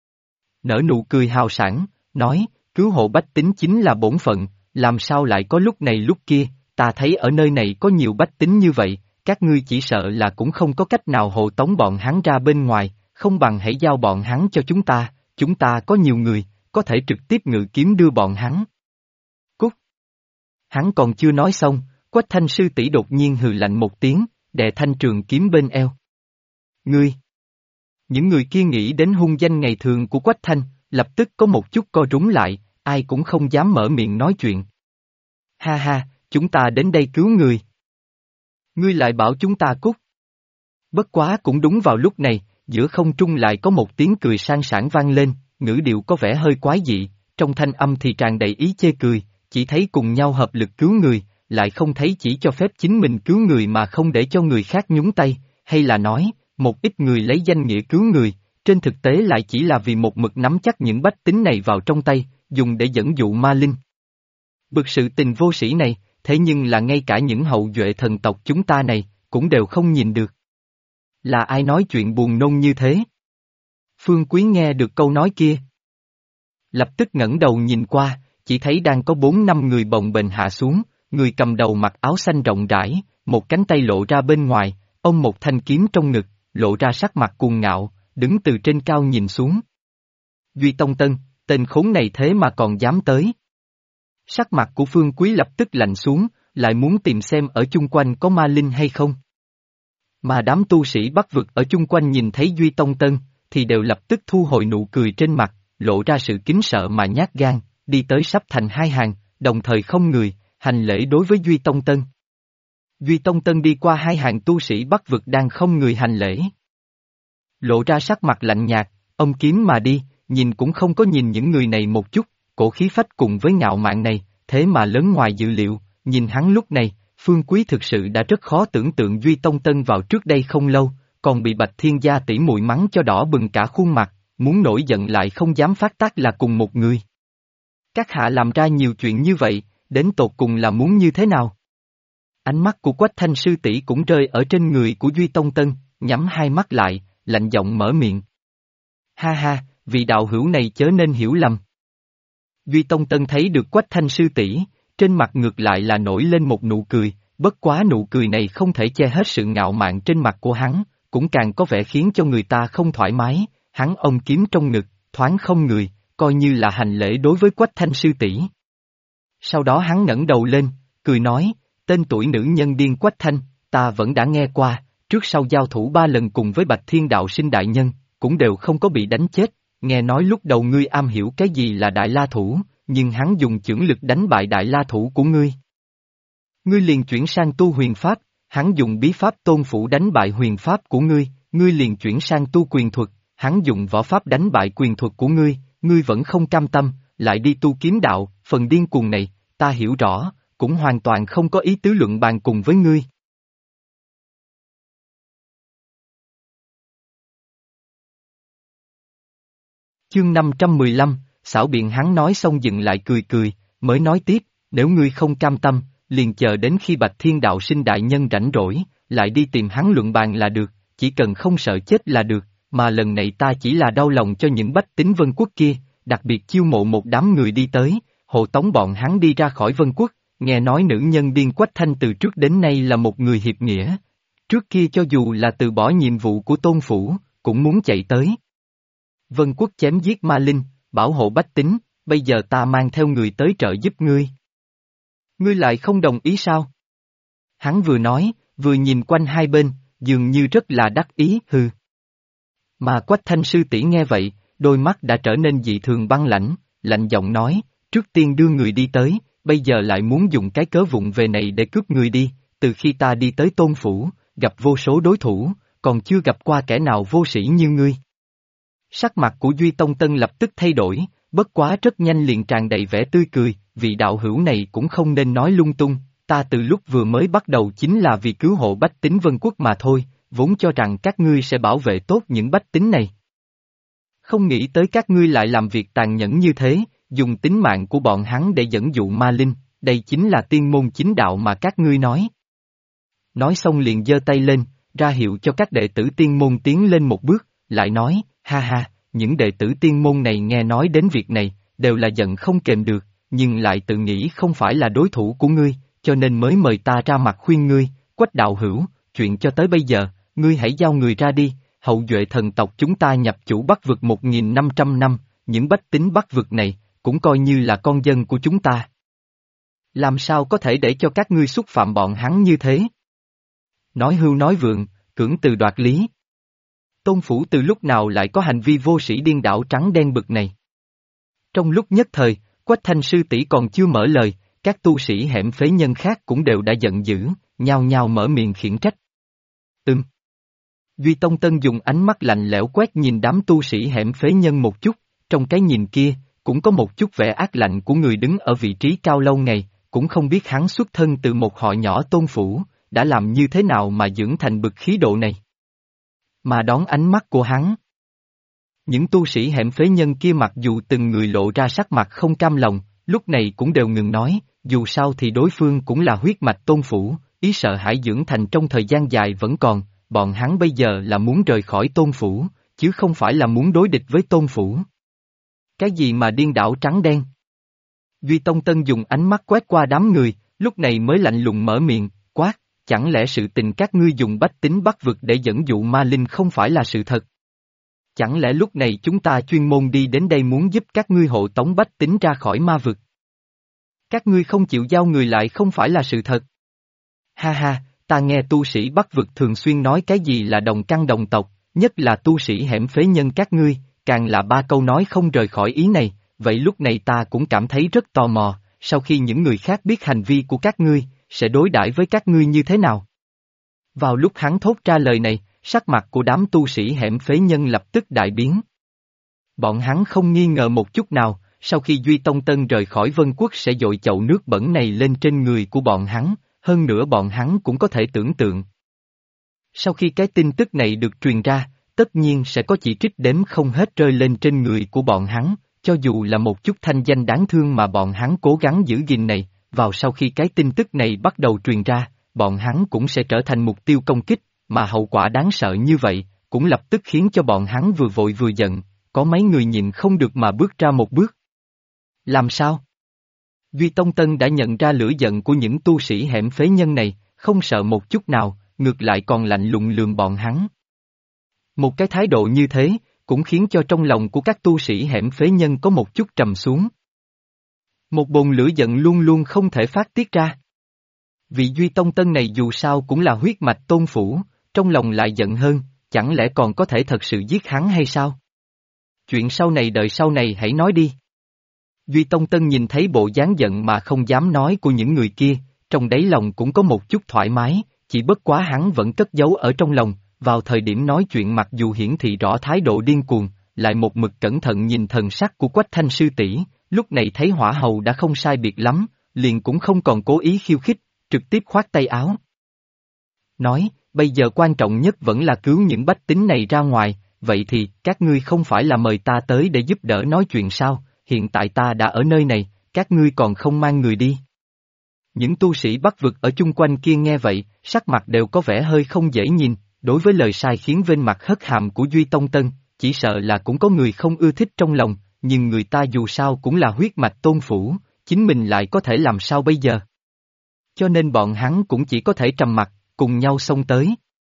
Nở nụ cười hào sảng, nói, cứu hộ bách tính chính là bổn phận, làm sao lại có lúc này lúc kia, ta thấy ở nơi này có nhiều bách tính như vậy, các ngươi chỉ sợ là cũng không có cách nào hộ tống bọn hắn ra bên ngoài, không bằng hãy giao bọn hắn cho chúng ta có nhiều người, có thể trực tiếp ngự kiếm đưa bọn hắn. Cút! Hắn còn chưa nói xong, Quách Thanh sư tỷ đột nhiên hừ lạnh một tiếng, đè thanh trường kiếm bên eo. Ngươi! Những người kia nghĩ đến hung danh ngày thường của Quách Thanh, lập tức có một chút co rúm lại, ai cũng không dám mở miệng nói chuyện. Ha ha, chúng ta đến đây cứu người. Ngươi lại bảo chúng ta cút. Bất quá cũng đúng vào lúc này, giữa không trung lại có một tiếng cười sang sảng vang lên, ngữ điệu có vẻ hơi quái dị, trong thanh âm thì tràn đầy ý chê cười, chỉ thấy cùng nhau hợp lực cứu người, lại không thấy chỉ cho phép chính mình cứu người mà không để cho người khác nhúng tay, hay là nói, một ít người lấy danh nghĩa cứu người, trên thực tế lại chỉ là vì một mực nắm chắc những bách tính này vào trong tay, dùng để dẫn dụ ma linh. Bực sự tình vô sĩ này, thế nhưng là ngay cả những hậu duệ thần tộc chúng ta này, cũng đều không nhìn được. Là ai nói chuyện buồn nôn như thế? Phương Quý nghe được câu nói kia. Lập tức ngẩng đầu nhìn qua, chỉ thấy đang có 4-5 người bồng bềnh hạ xuống, người cầm đầu mặc áo xanh rộng rãi, một cánh tay lộ ra bên ngoài, ông một thanh kiếm trong ngực, lộ ra sắc mặt cuồng ngạo, đứng từ trên cao nhìn xuống. Duy Tông Tân, tên khốn này thế mà còn dám tới. Sắc mặt của Phương Quý lập tức lạnh xuống, lại muốn tìm xem ở chung quanh có ma linh hay không. Mà đám tu sĩ Bắc vực ở chung quanh nhìn thấy Duy Tông Tân, thì đều lập tức thu hồi nụ cười trên mặt, lộ ra sự kính sợ mà nhát gan, đi tới sắp thành hai hàng, đồng thời không người, hành lễ đối với Duy Tông Tân. Duy Tông Tân đi qua hai hàng tu sĩ Bắc vực đang không người hành lễ. Lộ ra sắc mặt lạnh nhạt, ông kiếm mà đi, nhìn cũng không có nhìn những người này một chút, cổ khí phách cùng với ngạo mạn này, thế mà lớn ngoài dự liệu, nhìn hắn lúc này, Phương Quý thực sự đã rất khó tưởng tượng Duy Tông Tân vào trước đây không lâu, còn bị Bạch Thiên Gia tỷ muội mắng cho đỏ bừng cả khuôn mặt, muốn nổi giận lại không dám phát tác là cùng một người. Các hạ làm ra nhiều chuyện như vậy, đến tột cùng là muốn như thế nào? Ánh mắt của Quách Thanh sư tỷ cũng rơi ở trên người của Duy Tông Tân, nhắm hai mắt lại, lạnh giọng mở miệng. Ha ha, vị đạo hữu này chớ nên hiểu lầm. Duy Tông Tân thấy được Quách Thanh sư tỷ, trên mặt ngược lại là nổi lên một nụ cười, bất quá nụ cười này không thể che hết sự ngạo mạn trên mặt của hắn, cũng càng có vẻ khiến cho người ta không thoải mái, hắn ôm kiếm trong ngực, thoáng không người, coi như là hành lễ đối với Quách Thanh sư tỷ. Sau đó hắn ngẩng đầu lên, cười nói, tên tuổi nữ nhân điên Quách Thanh, ta vẫn đã nghe qua, trước sau giao thủ 3 lần cùng với Bạch Thiên đạo sinh đại nhân, cũng đều không có bị đánh chết, nghe nói lúc đầu ngươi am hiểu cái gì là đại la thủ, nhưng hắn dùng chưởng lực đánh bại đại la thủ của ngươi. Ngươi liền chuyển sang tu huyền pháp, hắn dùng bí pháp tôn phủ đánh bại huyền pháp của ngươi, ngươi liền chuyển sang tu quyền thuật, hắn dùng võ pháp đánh bại quyền thuật của ngươi vẫn không cam tâm, lại đi tu kiếm đạo, phần điên cuồng này, ta hiểu rõ, cũng hoàn toàn không có ý tứ luận bàn cùng với ngươi. Chương 515, xảo biện hắn nói xong dừng lại cười cười, mới nói tiếp, nếu ngươi không cam tâm, liền chờ đến khi Bạch Thiên đạo sinh đại nhân rảnh rỗi, lại đi tìm hắn luận bàn là được, chỉ cần không sợ chết là được, mà lần này ta chỉ là đau lòng cho những bách tính Vân Quốc kia, đặc biệt chiêu mộ một đám người đi tới, hộ tống bọn hắn đi ra khỏi Vân Quốc, nghe nói nữ nhân điên Quách Thanh từ trước đến nay là một người hiệp nghĩa. Trước kia cho dù là từ bỏ nhiệm vụ của tôn phủ, cũng muốn chạy tới. Vân Quốc chém giết ma linh, bảo hộ bách tính, bây giờ ta mang theo người tới trợ giúp ngươi. Ngươi lại không đồng ý sao? Hắn vừa nói, vừa nhìn quanh hai bên, dường như rất là đắc ý, hừ. Mà Quách Thanh sư tỷ nghe vậy, đôi mắt đã trở nên dị thường băng lãnh, lạnh giọng nói, trước tiên đưa người đi tới, bây giờ lại muốn dùng cái cớ vụng về này để cướp người đi, từ khi ta đi tới tôn phủ, gặp vô số đối thủ, còn chưa gặp qua kẻ nào vô sĩ như ngươi. Sắc mặt của Duy Tông Tân lập tức thay đổi, bất quá rất nhanh liền tràn đầy vẻ tươi cười, vị đạo hữu này cũng không nên nói lung tung, ta từ lúc vừa mới bắt đầu chính là vì cứu hộ bách tính Vân Quốc mà thôi, vốn cho rằng các ngươi sẽ bảo vệ tốt những bách tính này. Không nghĩ tới các ngươi lại làm việc tàn nhẫn như thế, dùng tính mạng của bọn hắn để dẫn dụ ma linh, đây chính là tiên môn chính đạo mà các ngươi nói. Nói xong liền giơ tay lên, ra hiệu cho các đệ tử tiên môn tiến lên một bước, lại nói, ha ha, những đệ tử tiên môn này nghe nói đến việc này, đều là giận không kềm được, nhưng lại tự nghĩ không phải là đối thủ của ngươi, cho nên mới mời ta ra mặt khuyên ngươi, Quách đạo hữu, chuyện cho tới bây giờ, ngươi hãy giao người ra đi, hậu duệ thần tộc chúng ta nhập chủ Bắc vực 1.500 năm, những bách tính Bắc vực này, cũng coi như là con dân của chúng ta. Làm sao có thể để cho các ngươi xúc phạm bọn hắn như thế? Nói hưu nói vượng, cưỡng từ đoạt lý. Tôn phủ từ lúc nào lại có hành vi vô sĩ điên đảo trắng đen bực này? Trong lúc nhất thời, Quách Thanh sư tỷ còn chưa mở lời, các tu sĩ hẻm phế nhân khác cũng đều đã giận dữ, nhao nhao mở miệng khiển trách. Duy Tông Tân dùng ánh mắt lạnh lẽo quét nhìn đám tu sĩ hẻm phế nhân một chút, trong cái nhìn kia, cũng có một chút vẻ ác lạnh của người đứng ở vị trí cao lâu ngày, cũng không biết hắn xuất thân từ một họ nhỏ Tôn phủ, đã làm như thế nào mà dưỡng thành bực khí độ này. Mà đón ánh mắt của hắn. Những tu sĩ hẻm phế nhân kia mặc dù từng người lộ ra sắc mặt không cam lòng, lúc này cũng đều ngừng nói, dù sao thì đối phương cũng là huyết mạch Tôn phủ, ý sợ hãi dưỡng thành trong thời gian dài vẫn còn, bọn hắn bây giờ là muốn rời khỏi Tôn phủ, chứ không phải là muốn đối địch với Tôn phủ. Cái gì mà điên đảo trắng đen? Duy Tông Tân dùng ánh mắt quét qua đám người, lúc này mới lạnh lùng mở miệng, quát, chẳng lẽ sự tình các ngươi dùng bách tính bắt vực để dẫn dụ ma linh không phải là sự thật? Chẳng lẽ lúc này chúng ta chuyên môn đi đến đây muốn giúp các ngươi hộ tống bách tính ra khỏi ma vực? Các ngươi không chịu giao người lại không phải là sự thật. Ha ha, ta nghe tu sĩ Bắc vực thường xuyên nói cái gì là đồng căn đồng tộc, nhất là tu sĩ hẻm phế nhân các ngươi, càng là ba câu nói không rời khỏi ý này, vậy lúc này ta cũng cảm thấy rất tò mò, sau khi những người khác biết hành vi của các ngươi, sẽ đối đãi với các ngươi như thế nào? Vào lúc hắn thốt ra lời này, sắc mặt của đám tu sĩ hẻm phế nhân lập tức đại biến. Bọn hắn không nghi ngờ một chút nào, sau khi Duy Tông Tân rời khỏi Vân Quốc sẽ dội chậu nước bẩn này lên trên người của bọn hắn, hơn nữa bọn hắn cũng có thể tưởng tượng. Sau khi cái tin tức này được truyền ra, tất nhiên sẽ có chỉ trích đếm không hết rơi lên trên người của bọn hắn, cho dù là một chút thanh danh đáng thương mà bọn hắn cố gắng giữ gìn này, vào sau khi cái tin tức này bắt đầu truyền ra, bọn hắn cũng sẽ trở thành mục tiêu công kích, mà hậu quả đáng sợ như vậy, cũng lập tức khiến cho bọn hắn vừa vội vừa giận, có mấy người nhịn không được mà bước ra một bước. Làm sao? Duy Tông Tân đã nhận ra lửa giận của những tu sĩ hẻm phế nhân này, không sợ một chút nào, ngược lại còn lạnh lùng lườm bọn hắn. Một cái thái độ như thế, cũng khiến cho trong lòng của các tu sĩ hẻm phế nhân có một chút trầm xuống. Một bồn lửa giận luôn luôn không thể phát tiết ra. Vị Duy Tông Tân này dù sao cũng là huyết mạch Tôn phủ, trong lòng lại giận hơn, chẳng lẽ còn có thể thật sự giết hắn hay sao? Chuyện sau này đợi sau này hãy nói đi. Duy Tông Tân nhìn thấy bộ dáng giận mà không dám nói của những người kia, trong đáy lòng cũng có một chút thoải mái, chỉ bất quá hắn vẫn cất giấu ở trong lòng, vào thời điểm nói chuyện mặc dù hiển thị rõ thái độ điên cuồng, lại một mực cẩn thận nhìn thần sắc của Quách Thanh sư tỷ, lúc này thấy hỏa hầu đã không sai biệt lắm, liền cũng không còn cố ý khiêu khích, trực tiếp khoát tay áo. Nói, bây giờ quan trọng nhất vẫn là cứu những bách tính này ra ngoài, vậy thì, các ngươi không phải là mời ta tới để giúp đỡ nói chuyện sao, hiện tại ta đã ở nơi này, các ngươi còn không mang người đi. Những tu sĩ Bắc vực ở chung quanh kia nghe vậy, sắc mặt đều có vẻ hơi không dễ nhìn, đối với lời sai khiến bên mặt hất hàm của Duy Tông Tân, chỉ sợ là cũng có người không ưa thích trong lòng, nhưng người ta dù sao cũng là huyết mạch Tôn phủ, chính mình lại có thể làm sao bây giờ. Cho nên bọn hắn cũng chỉ có thể trầm mặc, cùng nhau xông tới.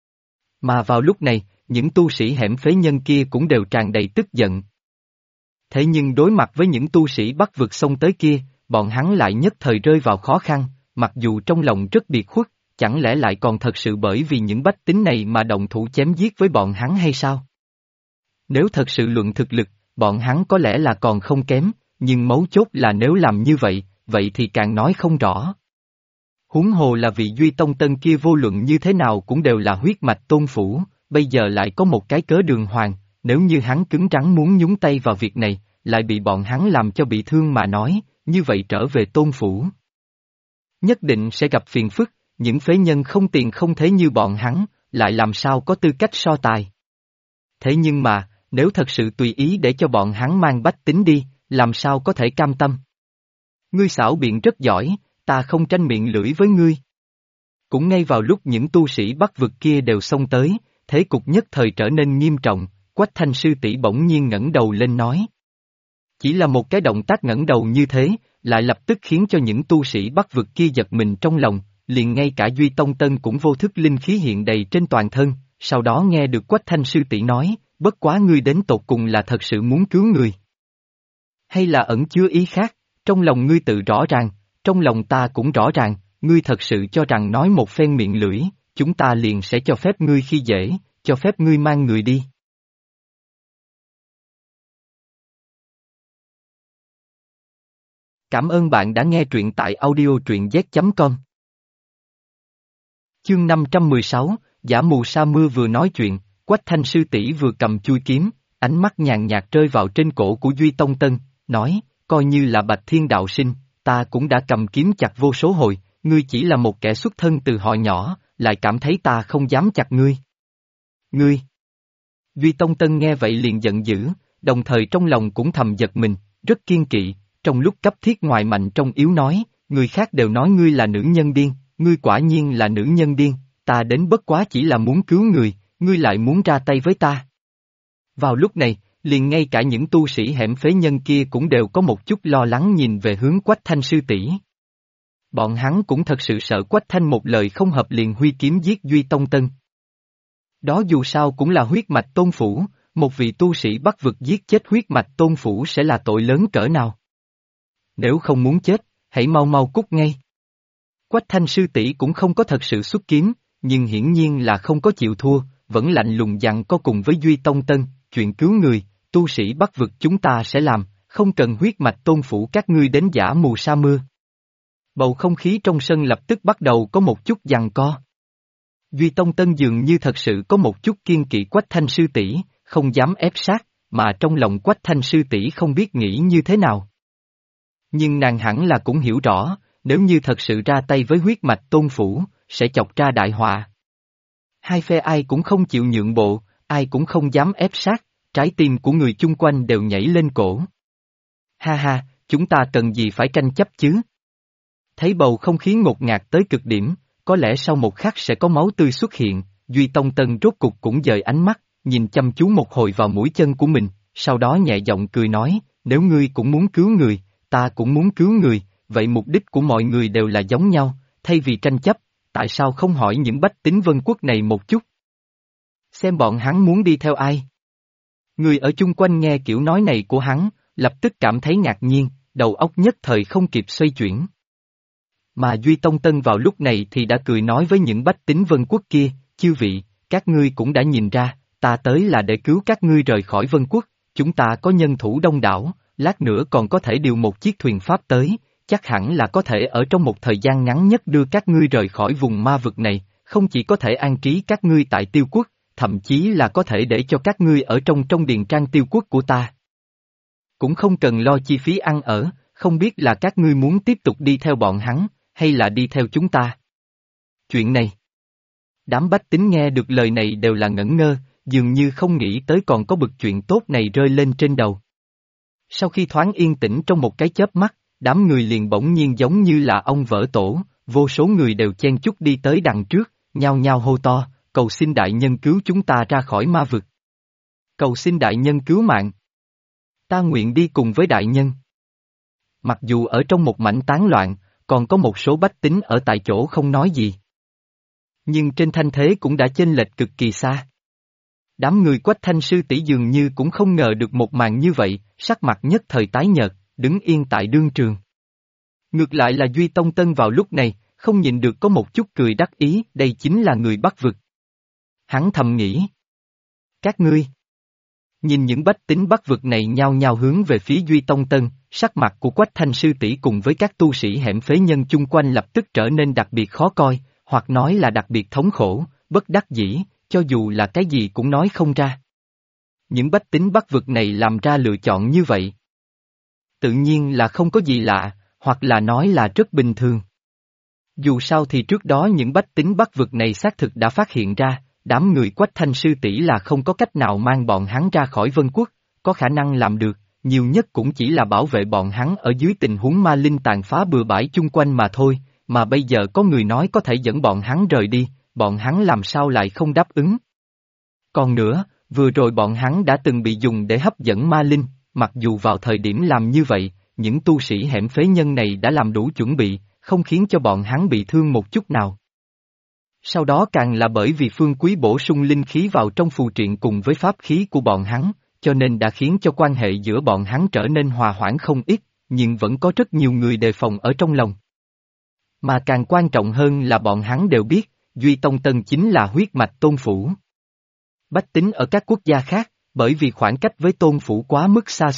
Mà vào lúc này, những tu sĩ hẻm phế nhân kia cũng đều tràn đầy tức giận. Thế nhưng đối mặt với những tu sĩ Bắc vực xông tới kia, bọn hắn lại nhất thời rơi vào khó khăn, mặc dù trong lòng rất biệt khuất, chẳng lẽ lại còn thật sự bởi vì những bách tính này mà động thủ chém giết với bọn hắn hay sao? Nếu thật sự luận thực lực, bọn hắn có lẽ là còn không kém, nhưng mấu chốt là nếu làm như vậy, vậy thì càng nói không rõ. Huống hồ là vị Duy Tông Tân kia vô luận như thế nào cũng đều là huyết mạch Tôn phủ, bây giờ lại có một cái cớ đường hoàng, nếu như hắn cứng rắn muốn nhúng tay vào việc này, lại bị bọn hắn làm cho bị thương mà nói, như vậy trở về Tôn phủ. Nhất định sẽ gặp phiền phức, những phế nhân không tiền không thế như bọn hắn, lại làm sao có tư cách so tài. Thế nhưng mà, nếu thật sự tùy ý để cho bọn hắn mang bách tính đi, làm sao có thể cam tâm. Ngươi xảo biện rất giỏi, ta không tranh miệng lưỡi với ngươi. Cũng ngay vào lúc những tu sĩ Bắc vực kia đều xông tới, thế cục nhất thời trở nên nghiêm trọng, Quách Thanh sư tỷ bỗng nhiên ngẩng đầu lên nói. Chỉ là một cái động tác ngẩng đầu như thế, lại lập tức khiến cho những tu sĩ Bắc vực kia giật mình trong lòng, liền ngay cả Duy Tông Tân cũng vô thức linh khí hiện đầy trên toàn thân, sau đó nghe được Quách Thanh sư tỷ nói, bất quá ngươi đến tột cùng là thật sự muốn cứu người. Hay là ẩn chứa ý khác, trong lòng ngươi tự rõ ràng, trong lòng ta cũng rõ ràng, ngươi thật sự cho rằng nói một phen miệng lưỡi, chúng ta liền sẽ cho phép ngươi khi dễ, cho phép ngươi mang người đi. Cảm ơn bạn đã nghe truyện tại audio truyện z.com. Chương 516, Giả mù sa mưa vừa nói chuyện, Quách Thanh sư tỷ vừa cầm chui kiếm, ánh mắt nhàn nhạt rơi vào trên cổ của Duy Tông Tân, nói, coi như là Bạch Thiên đạo sinh, ta cũng đã cầm kiếm chặt vô số hồi, ngươi chỉ là một kẻ xuất thân từ họ nhỏ, lại cảm thấy ta không dám chặt ngươi. Ngươi! Duy Tông Tân nghe vậy liền giận dữ, đồng thời trong lòng cũng thầm giật mình, rất kiên kỵ, trong lúc cấp thiết ngoài mạnh trong yếu nói, người khác đều nói ngươi là nữ nhân điên, ngươi quả nhiên là nữ nhân điên, ta đến bất quá chỉ là muốn cứu người, ngươi lại muốn ra tay với ta. Vào lúc này, liền ngay cả những tu sĩ hẻm phế nhân kia cũng đều có một chút lo lắng nhìn về hướng Quách Thanh sư tỷ. Bọn hắn cũng thật sự sợ Quách Thanh một lời không hợp liền huy kiếm giết Duy Tông Tân. Đó dù sao cũng là huyết mạch tôn phủ, một vị tu sĩ Bắc vực giết chết huyết mạch tôn phủ sẽ là tội lớn cỡ nào. Nếu không muốn chết, hãy mau mau cút ngay. Quách Thanh sư tỷ cũng không có thật sự xuất kiếm, nhưng hiển nhiên là không có chịu thua, vẫn lạnh lùng dặn co cùng với Duy Tông Tân, chuyện cứu người, tu sĩ Bắc vực chúng ta sẽ làm, không cần huyết mạch tôn phủ các ngươi đến giả mù sa mưa. Bầu không khí trong sân lập tức bắt đầu có một chút giằng co. Duy Tông Tân dường như thật sự có một chút kiên kỵ Quách Thanh sư tỷ, không dám ép sát, mà trong lòng Quách Thanh sư tỷ không biết nghĩ như thế nào. Nhưng nàng hẳn là cũng hiểu rõ, nếu như thật sự ra tay với huyết mạch tôn phủ, sẽ chọc ra đại họa. Hai phe ai cũng không chịu nhượng bộ, ai cũng không dám ép sát, trái tim của người chung quanh đều nhảy lên cổ. Ha ha, chúng ta cần gì phải tranh chấp chứ? Thấy bầu không khí ngột ngạt tới cực điểm, có lẽ sau một khắc sẽ có máu tươi xuất hiện, Duy Tông Tân rốt cục cũng dời ánh mắt, nhìn chăm chú một hồi vào mũi chân của mình, sau đó nhẹ giọng cười nói, nếu ngươi cũng muốn cứu người, ta cũng muốn cứu người, vậy mục đích của mọi người đều là giống nhau, thay vì tranh chấp, tại sao không hỏi những bách tính Vân Quốc này một chút? Xem bọn hắn muốn đi theo ai? Người ở chung quanh nghe kiểu nói này của hắn, lập tức cảm thấy ngạc nhiên, đầu óc nhất thời không kịp xoay chuyển. Mà Duy Tông Tân vào lúc này thì đã cười nói với những bách tính Vân Quốc kia, chư vị, các ngươi cũng đã nhìn ra, ta tới là để cứu các ngươi rời khỏi Vân Quốc, chúng ta có nhân thủ đông đảo, lát nữa còn có thể điều một chiếc thuyền pháp tới, chắc hẳn là có thể ở trong một thời gian ngắn nhất đưa các ngươi rời khỏi vùng ma vực này, không chỉ có thể an trí các ngươi tại Tiêu Quốc, thậm chí là có thể để cho các ngươi ở trong điền trang Tiêu Quốc của ta. Cũng không cần lo chi phí ăn ở, không biết là các ngươi muốn tiếp tục đi theo bọn hắn, hay là đi theo chúng ta. Chuyện này. Đám bách tính nghe được lời này đều là ngẩn ngơ, dường như không nghĩ tới còn có bực chuyện tốt này rơi lên trên đầu. Sau khi thoáng yên tĩnh trong một cái chớp mắt, đám người liền bỗng nhiên giống như là ông vỡ tổ, vô số người đều chen chúc đi tới đằng trước, nhao nhao hô to, cầu xin đại nhân cứu chúng ta ra khỏi ma vực. Cầu xin đại nhân cứu mạng. Ta nguyện đi cùng với đại nhân. Mặc dù ở trong một mảnh tán loạn, còn có một số bách tính ở tại chỗ không nói gì. Nhưng trên thanh thế cũng đã chênh lệch cực kỳ xa. Đám người Quách Thanh sư tỷ dường như cũng không ngờ được một màn như vậy, sắc mặt nhất thời tái nhợt, đứng yên tại đương trường. Ngược lại là Duy Tông Tân vào lúc này, không nhìn được có một chút cười đắc ý, đây chính là người Bắc vực. Hắn thầm nghĩ. Các ngươi. Nhìn những bách tính Bắc vực này nhao nhao hướng về phía Duy Tông Tân, sắc mặt của Quách Thanh sư tỷ cùng với các tu sĩ hẻm phế nhân chung quanh lập tức trở nên đặc biệt khó coi, hoặc nói là đặc biệt thống khổ, bất đắc dĩ, cho dù là cái gì cũng nói không ra. Những bách tính Bắc vực này làm ra lựa chọn như vậy. Tự nhiên là không có gì lạ, hoặc là nói là rất bình thường. Dù sao thì trước đó những bách tính Bắc vực này xác thực đã phát hiện ra, đám người Quách Thanh sư tỷ là không có cách nào mang bọn hắn ra khỏi Vân Quốc, có khả năng làm được, nhiều nhất cũng chỉ là bảo vệ bọn hắn ở dưới tình huống ma linh tàn phá bừa bãi chung quanh mà thôi, mà bây giờ có người nói có thể dẫn bọn hắn rời đi, bọn hắn làm sao lại không đáp ứng. Còn nữa, vừa rồi bọn hắn đã từng bị dùng để hấp dẫn ma linh, mặc dù vào thời điểm làm như vậy, những tu sĩ hẻm phế nhân này đã làm đủ chuẩn bị, không khiến cho bọn hắn bị thương một chút nào. Sau đó càng là bởi vì Phương Quý bổ sung linh khí vào trong phù triện cùng với pháp khí của bọn hắn, cho nên đã khiến cho quan hệ giữa bọn hắn trở nên hòa hoãn không ít, nhưng vẫn có rất nhiều người đề phòng ở trong lòng. Mà càng quan trọng hơn là bọn hắn đều biết, Duy Tông Tân chính là huyết mạch tôn phủ. Bách tính ở các quốc gia khác, bởi vì khoảng cách với tôn phủ quá mức xa xôi,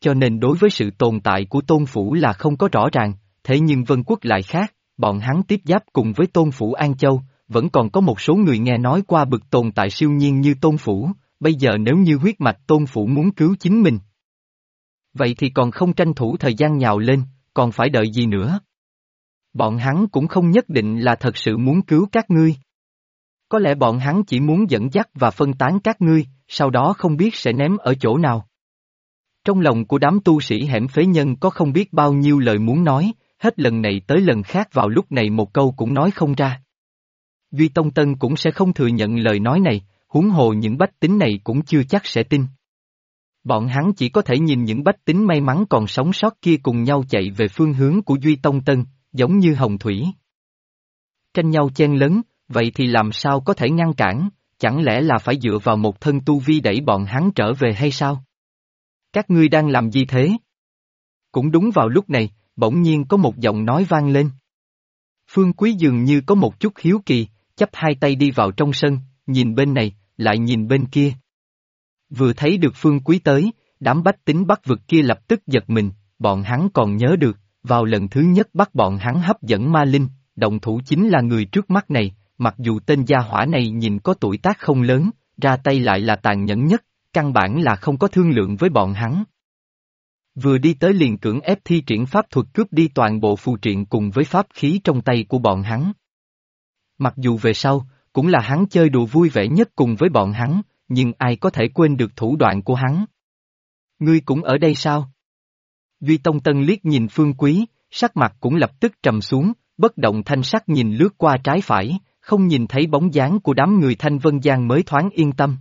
cho nên đối với sự tồn tại của Tôn Phủ là không có rõ ràng, thế nhưng Vân Quốc lại khác, bọn hắn tiếp giáp cùng với Tôn Phủ An Châu, vẫn còn có một số người nghe nói qua bực tồn tại siêu nhiên như Tôn Phủ, bây giờ nếu như huyết mạch Tôn Phủ muốn cứu chính mình. Vậy thì còn không tranh thủ thời gian nhào lên, còn phải đợi gì nữa? Bọn hắn cũng không nhất định là thật sự muốn cứu các ngươi. Có lẽ bọn hắn chỉ muốn dẫn dắt và phân tán các ngươi, sau đó không biết sẽ ném ở chỗ nào. Trong lòng của đám tu sĩ hẻm phế nhân có không biết bao nhiêu lời muốn nói, hết lần này tới lần khác vào lúc này một câu cũng nói không ra. Duy Tông Tân cũng sẽ không thừa nhận lời nói này, huống hồ những bách tính này cũng chưa chắc sẽ tin. Bọn hắn chỉ có thể nhìn những bách tính may mắn còn sống sót kia cùng nhau chạy về phương hướng của Duy Tông Tân, giống như hồng thủy. Tranh nhau chen lấn, vậy thì làm sao có thể ngăn cản, chẳng lẽ là phải dựa vào một thân tu vi đẩy bọn hắn trở về hay sao? Các ngươi đang làm gì thế? Cũng đúng vào lúc này, bỗng nhiên có một giọng nói vang lên. Phương Quý dường như có một chút hiếu kỳ, chắp hai tay đi vào trong sân, nhìn bên này, lại nhìn bên kia. Vừa thấy được Phương Quý tới, đám bách tính Bắc vực kia lập tức giật mình, bọn hắn còn nhớ được, vào lần thứ nhất bắt bọn hắn hấp dẫn ma linh, động thủ chính là người trước mắt này, mặc dù tên gia hỏa này nhìn có tuổi tác không lớn, ra tay lại là tàn nhẫn nhất, căn bản là không có thương lượng với bọn hắn. Vừa đi tới liền cưỡng ép thi triển pháp thuật cướp đi toàn bộ phù triện cùng với pháp khí trong tay của bọn hắn. Mặc dù về sau, cũng là hắn chơi đùa vui vẻ nhất cùng với bọn hắn, nhưng ai có thể quên được thủ đoạn của hắn. Ngươi cũng ở đây sao? Duy Tông Tân liếc nhìn Phương Quý, sắc mặt cũng lập tức trầm xuống, bất động thanh sắc nhìn lướt qua trái phải, không nhìn thấy bóng dáng của đám người Thanh Vân Giang mới thoáng yên tâm.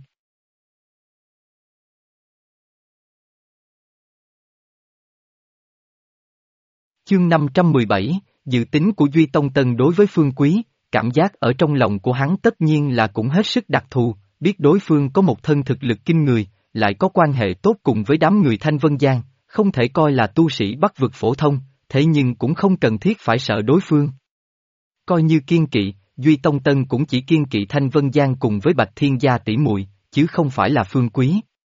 Chương 517, dự tính của Duy Tông Tân đối với Phương Quý, cảm giác ở trong lòng của hắn tất nhiên là cũng hết sức đặc thù, biết đối phương có một thân thực lực kinh người, lại có quan hệ tốt cùng với đám người Thanh Vân Giang, không thể coi là tu sĩ Bắc vực phổ thông, thế nhưng cũng không cần thiết phải sợ đối phương. Coi như kiên kỵ, Duy Tông Tân cũng chỉ kiên kỵ Thanh Vân Giang cùng với Bạch Thiên Gia tỷ muội, chứ không phải là Phương Quý.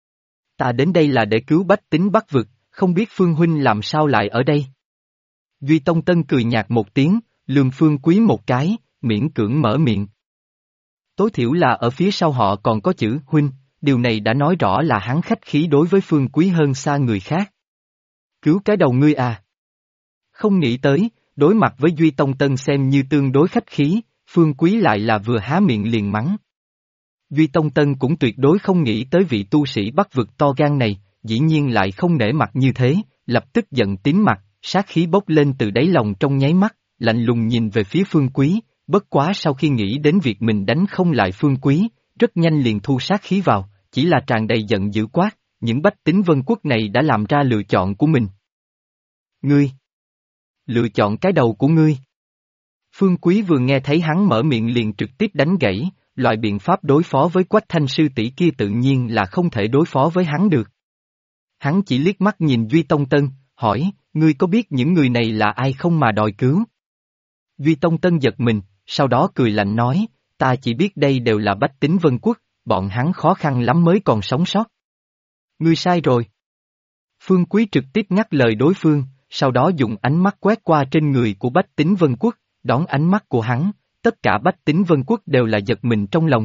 Ta đến đây là để cứu bách tính Bắc vực, không biết Phương Huynh làm sao lại ở đây? Duy Tông Tân cười nhạt một tiếng, lườm Phương Quý một cái, miễn cưỡng mở miệng. Tối thiểu là ở phía sau họ còn có chữ Huynh, điều này đã nói rõ là hắn khách khí đối với Phương Quý hơn xa người khác. Cứu cái đầu ngươi à? Không nghĩ tới, đối mặt với Duy Tông Tân xem như tương đối khách khí, Phương Quý lại là vừa há miệng liền mắng. Duy Tông Tân cũng tuyệt đối không nghĩ tới vị tu sĩ Bắc vực to gan này, dĩ nhiên lại không nể mặt như thế, lập tức giận tím mặt, sát khí bốc lên từ đáy lòng trong nháy mắt, lạnh lùng nhìn về phía Phương Quý, bất quá sau khi nghĩ đến việc mình đánh không lại Phương Quý, rất nhanh liền thu sát khí vào, chỉ là tràn đầy giận dữ quát, những bách tính Vân Quốc này đã làm ra lựa chọn của mình. Ngươi! Lựa chọn cái đầu của ngươi! Phương Quý vừa nghe thấy hắn mở miệng liền trực tiếp đánh gãy, loại biện pháp đối phó với Quách Thanh sư tỷ kia tự nhiên là không thể đối phó với hắn được. Hắn chỉ liếc mắt nhìn Duy Tông Tân, hỏi, ngươi có biết những người này là ai không mà đòi cứu? Duy Tông Tân giật mình, sau đó cười lạnh nói, ta chỉ biết đây đều là bách tính Vân Quốc, bọn hắn khó khăn lắm mới còn sống sót. Ngươi sai rồi. Phương Quý trực tiếp ngắt lời đối phương, sau đó dùng ánh mắt quét qua trên người của bách tính Vân Quốc, đón ánh mắt của hắn, tất cả bách tính Vân Quốc đều là giật mình trong lòng.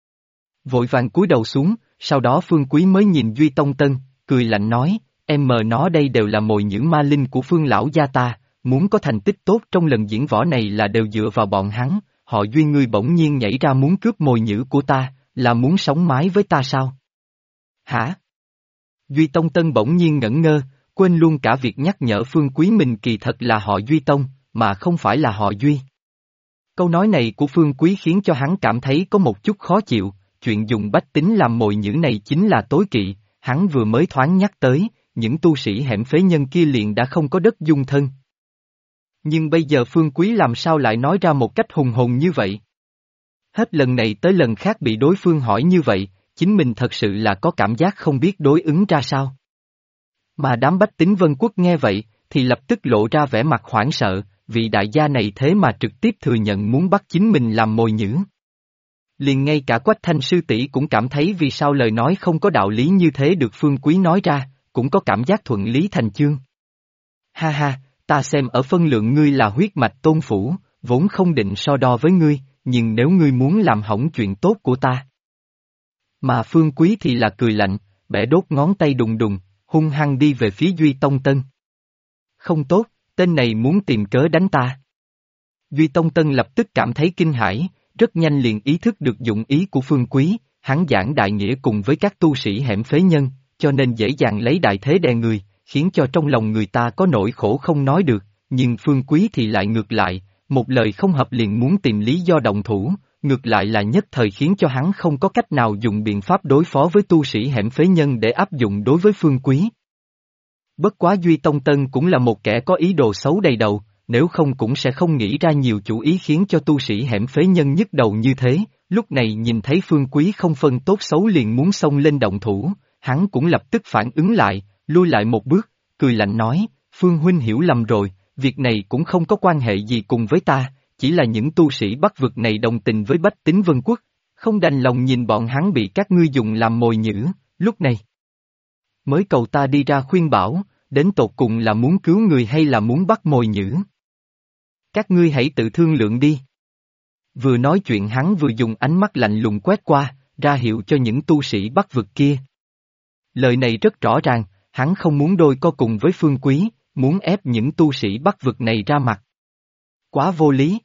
Vội vàng cúi đầu xuống, sau đó Phương Quý mới nhìn Duy Tông Tân, cười lạnh nói, em mờ nó đây đều là mồi nhữ ma linh của Phương lão gia ta, muốn có thành tích tốt trong lần diễn võ này là đều dựa vào bọn hắn, họ Duy ngươi bỗng nhiên nhảy ra muốn cướp mồi nhữ của ta, là muốn sống mái với ta sao? Hả? Duy Tông Tân bỗng nhiên ngẩn ngơ, quên luôn cả việc nhắc nhở Phương Quý mình kỳ thật là họ Duy Tông, mà không phải là họ Duy. Câu nói này của Phương Quý khiến cho hắn cảm thấy có một chút khó chịu, chuyện dùng bách tính làm mồi nhữ này chính là tối kỵ, hắn vừa mới thoáng nhắc tới, những tu sĩ hẻm phế nhân kia liền đã không có đất dung thân. Nhưng bây giờ Phương Quý làm sao lại nói ra một cách hùng hồn như vậy? Hết lần này tới lần khác bị đối phương hỏi như vậy, chính mình thật sự là có cảm giác không biết đối ứng ra sao. Mà đám bách tính Vân Quốc nghe vậy, thì lập tức lộ ra vẻ mặt hoảng sợ, vị đại gia này thế mà trực tiếp thừa nhận muốn bắt chính mình làm mồi nhữ. Liền ngay cả Quách Thanh sư tỷ cũng cảm thấy vì sao lời nói không có đạo lý như thế được Phương Quý nói ra, cũng có cảm giác thuận lý thành chương. Ha ha, ta xem ở phân lượng ngươi là huyết mạch Tôn Phủ, vốn không định so đo với ngươi, nhưng nếu ngươi muốn làm hỏng chuyện tốt của ta. Mà Phương Quý thì là cười lạnh, bẻ đốt ngón tay đùng đùng, hung hăng đi về phía Duy Tông Tân. Không tốt, tên này muốn tìm cớ đánh ta. Duy Tông Tân lập tức cảm thấy kinh hãi, rất nhanh liền ý thức được dụng ý của Phương Quý, hắn giảng đại nghĩa cùng với các tu sĩ hẻm phế nhân, cho nên dễ dàng lấy đại thế đè người, khiến cho trong lòng người ta có nỗi khổ không nói được, nhưng Phương Quý thì lại ngược lại, một lời không hợp liền muốn tìm lý do động thủ, ngược lại là nhất thời khiến cho hắn không có cách nào dùng biện pháp đối phó với tu sĩ hẻm phế nhân để áp dụng đối với Phương Quý. Bất quá Duy Tông Tân cũng là một kẻ có ý đồ xấu đầy đầu, nếu không cũng sẽ không nghĩ ra nhiều chủ ý khiến cho tu sĩ hẻm phế nhân nhức đầu như thế, lúc này nhìn thấy Phương Quý không phân tốt xấu liền muốn xông lên động thủ, hắn cũng lập tức phản ứng lại, lui lại một bước, cười lạnh nói, Phương huynh hiểu lầm rồi, việc này cũng không có quan hệ gì cùng với ta, chỉ là những tu sĩ Bắc vực này đồng tình với bách tính Vân Quốc, không đành lòng nhìn bọn hắn bị các ngươi dùng làm mồi nhữ, lúc này mới cầu ta đi ra khuyên bảo, đến tột cùng là muốn cứu người hay là muốn bắt mồi nhữ. Các ngươi hãy tự thương lượng đi. Vừa nói chuyện hắn vừa dùng ánh mắt lạnh lùng quét qua, ra hiệu cho những tu sĩ Bắc vực kia. Lời này rất rõ ràng, hắn không muốn đôi co cùng với Phương Quý, muốn ép những tu sĩ Bắc vực này ra mặt. Quá vô lý.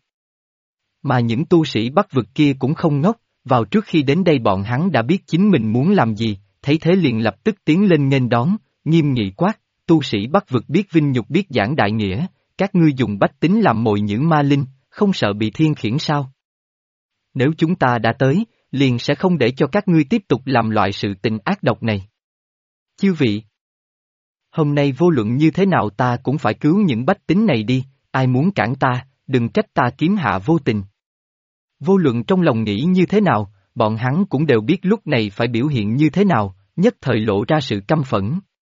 Mà những tu sĩ Bắc vực kia cũng không ngốc, vào trước khi đến đây bọn hắn đã biết chính mình muốn làm gì, thấy thế liền lập tức tiến lên nghênh đón, nghiêm nghị quát, tu sĩ Bắc vực biết vinh nhục biết giảng đại nghĩa, các ngươi dùng bách tính làm mồi nhữ ma linh, không sợ bị thiên khiển sao? Nếu chúng ta đã tới, liền sẽ không để cho các ngươi tiếp tục làm loại sự tình ác độc này. Chư vị, hôm nay vô luận như thế nào ta cũng phải cứu những bách tính này đi, ai muốn cản ta, đừng trách ta kiếm hạ vô tình. Vô luận trong lòng nghĩ như thế nào, bọn hắn cũng đều biết lúc này phải biểu hiện như thế nào, nhất thời lộ ra sự căm phẫn.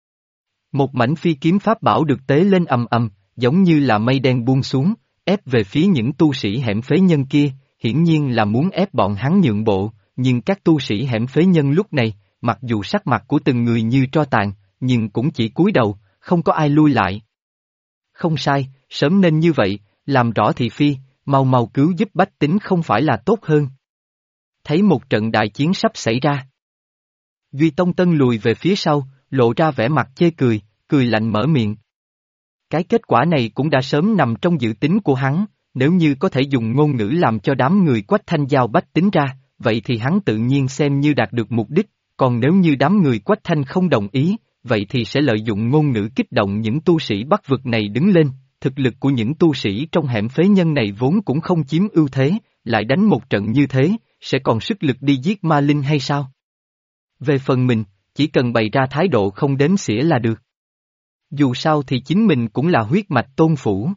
Một mảnh phi kiếm pháp bảo được tế lên ầm ầm, giống như là mây đen buông xuống, ép về phía những tu sĩ hẻm phế nhân kia, hiển nhiên là muốn ép bọn hắn nhượng bộ, nhưng các tu sĩ hẻm phế nhân lúc này, mặc dù sắc mặt của từng người như tro tàn, nhưng cũng chỉ cúi đầu, không có ai lui lại. Không sai, sớm nên như vậy, làm rõ thị phi, mau mau cứu giúp bách tính không phải là tốt hơn. Thấy một trận đại chiến sắp xảy ra. Duy Tông Tân lùi về phía sau, lộ ra vẻ mặt chê cười, cười lạnh mở miệng. Cái kết quả này cũng đã sớm nằm trong dự tính của hắn, nếu như có thể dùng ngôn ngữ làm cho đám người Quách Thanh Giao bách tính ra, vậy thì hắn tự nhiên xem như đạt được mục đích, còn nếu như đám người Quách Thanh không đồng ý, vậy thì sẽ lợi dụng ngôn ngữ kích động những tu sĩ Bắc vực này đứng lên, thực lực của những tu sĩ trong hẻm phế nhân này vốn cũng không chiếm ưu thế, lại đánh một trận như thế, sẽ còn sức lực đi giết ma linh hay sao? Về phần mình, chỉ cần bày ra thái độ không đếm xỉa là được. Dù sao thì chính mình cũng là huyết mạch Tôn Phủ.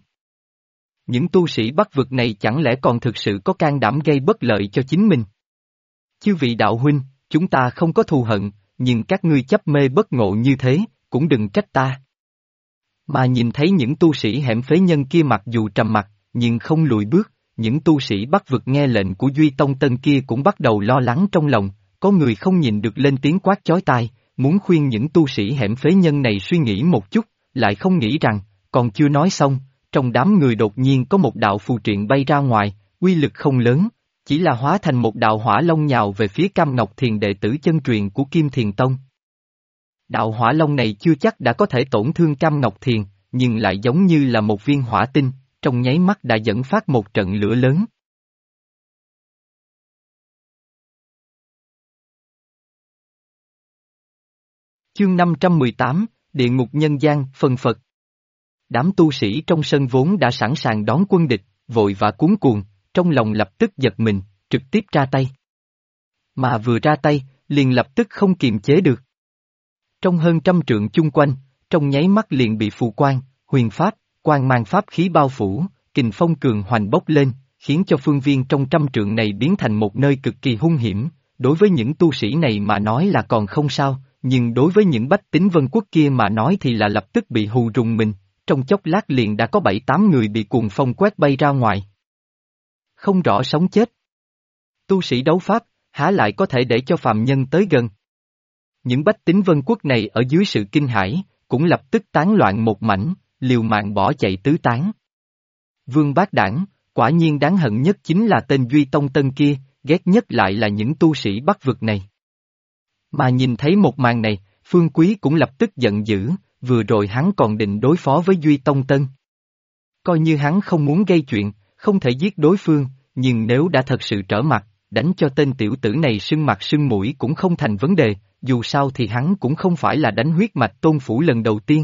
Những tu sĩ Bắc vực này chẳng lẽ còn thực sự có can đảm gây bất lợi cho chính mình? Chư vị đạo huynh, chúng ta không có thù hận, nhưng các ngươi chấp mê bất ngộ như thế, cũng đừng trách ta. Mà nhìn thấy những tu sĩ hẻm phế nhân kia mặc dù trầm mặc, nhưng không lùi bước, những tu sĩ Bắc vực nghe lệnh của Duy Tông Tân kia cũng bắt đầu lo lắng trong lòng, có người không nhìn được lên tiếng quát chói tai, muốn khuyên những tu sĩ hẻm phế nhân này suy nghĩ một chút, lại không nghĩ rằng, còn chưa nói xong, trong đám người đột nhiên có một đạo phù triện bay ra ngoài, uy lực không lớn, chỉ là hóa thành một đạo hỏa long nhào về phía Cam Ngọc Thiền đệ tử chân truyền của Kim Thiền Tông. Đạo hỏa long này chưa chắc đã có thể tổn thương Cam Ngọc Thiền, nhưng lại giống như là một viên hỏa tinh, trong nháy mắt đã dẫn phát một trận lửa lớn. Chương 518, Địa ngục nhân gian, phần Phật. Đám tu sĩ trong sân vốn đã sẵn sàng đón quân địch, vội và cuống cuồng, trong lòng lập tức giật mình, trực tiếp ra tay. Mà vừa ra tay, liền lập tức không kiềm chế được. Trong hơn trăm trượng chung quanh, trong nháy mắt liền bị phù quang, huyền pháp, quang mang pháp khí bao phủ, kình phong cường hoành bốc lên, khiến cho phương viên trong trăm trượng này biến thành một nơi cực kỳ hung hiểm. Đối với những tu sĩ này mà nói là còn không sao, nhưng đối với những bách tính Vân Quốc kia mà nói thì là lập tức bị hù rùng mình, trong chốc lát liền đã có 7-8 người bị cuồng phong quét bay ra ngoài. Không rõ sống chết. Tu sĩ đấu pháp, há lại có thể để cho phàm nhân tới gần. Những bách tính Vân Quốc này ở dưới sự kinh hãi, cũng lập tức tán loạn một mảnh, liều mạng bỏ chạy tứ tán. Vương Bát Đản, quả nhiên đáng hận nhất chính là tên Duy Tông Tân kia, ghét nhất lại là những tu sĩ Bắc vực này. Mà nhìn thấy một màn này, Phương Quý cũng lập tức giận dữ, vừa rồi hắn còn định đối phó với Duy Tông Tân. Coi như hắn không muốn gây chuyện, không thể giết đối phương, nhưng nếu đã thật sự trở mặt, đánh cho tên tiểu tử này sưng mặt sưng mũi cũng không thành vấn đề, dù sao thì hắn cũng không phải là đánh huyết mạch Tôn Phủ lần đầu tiên.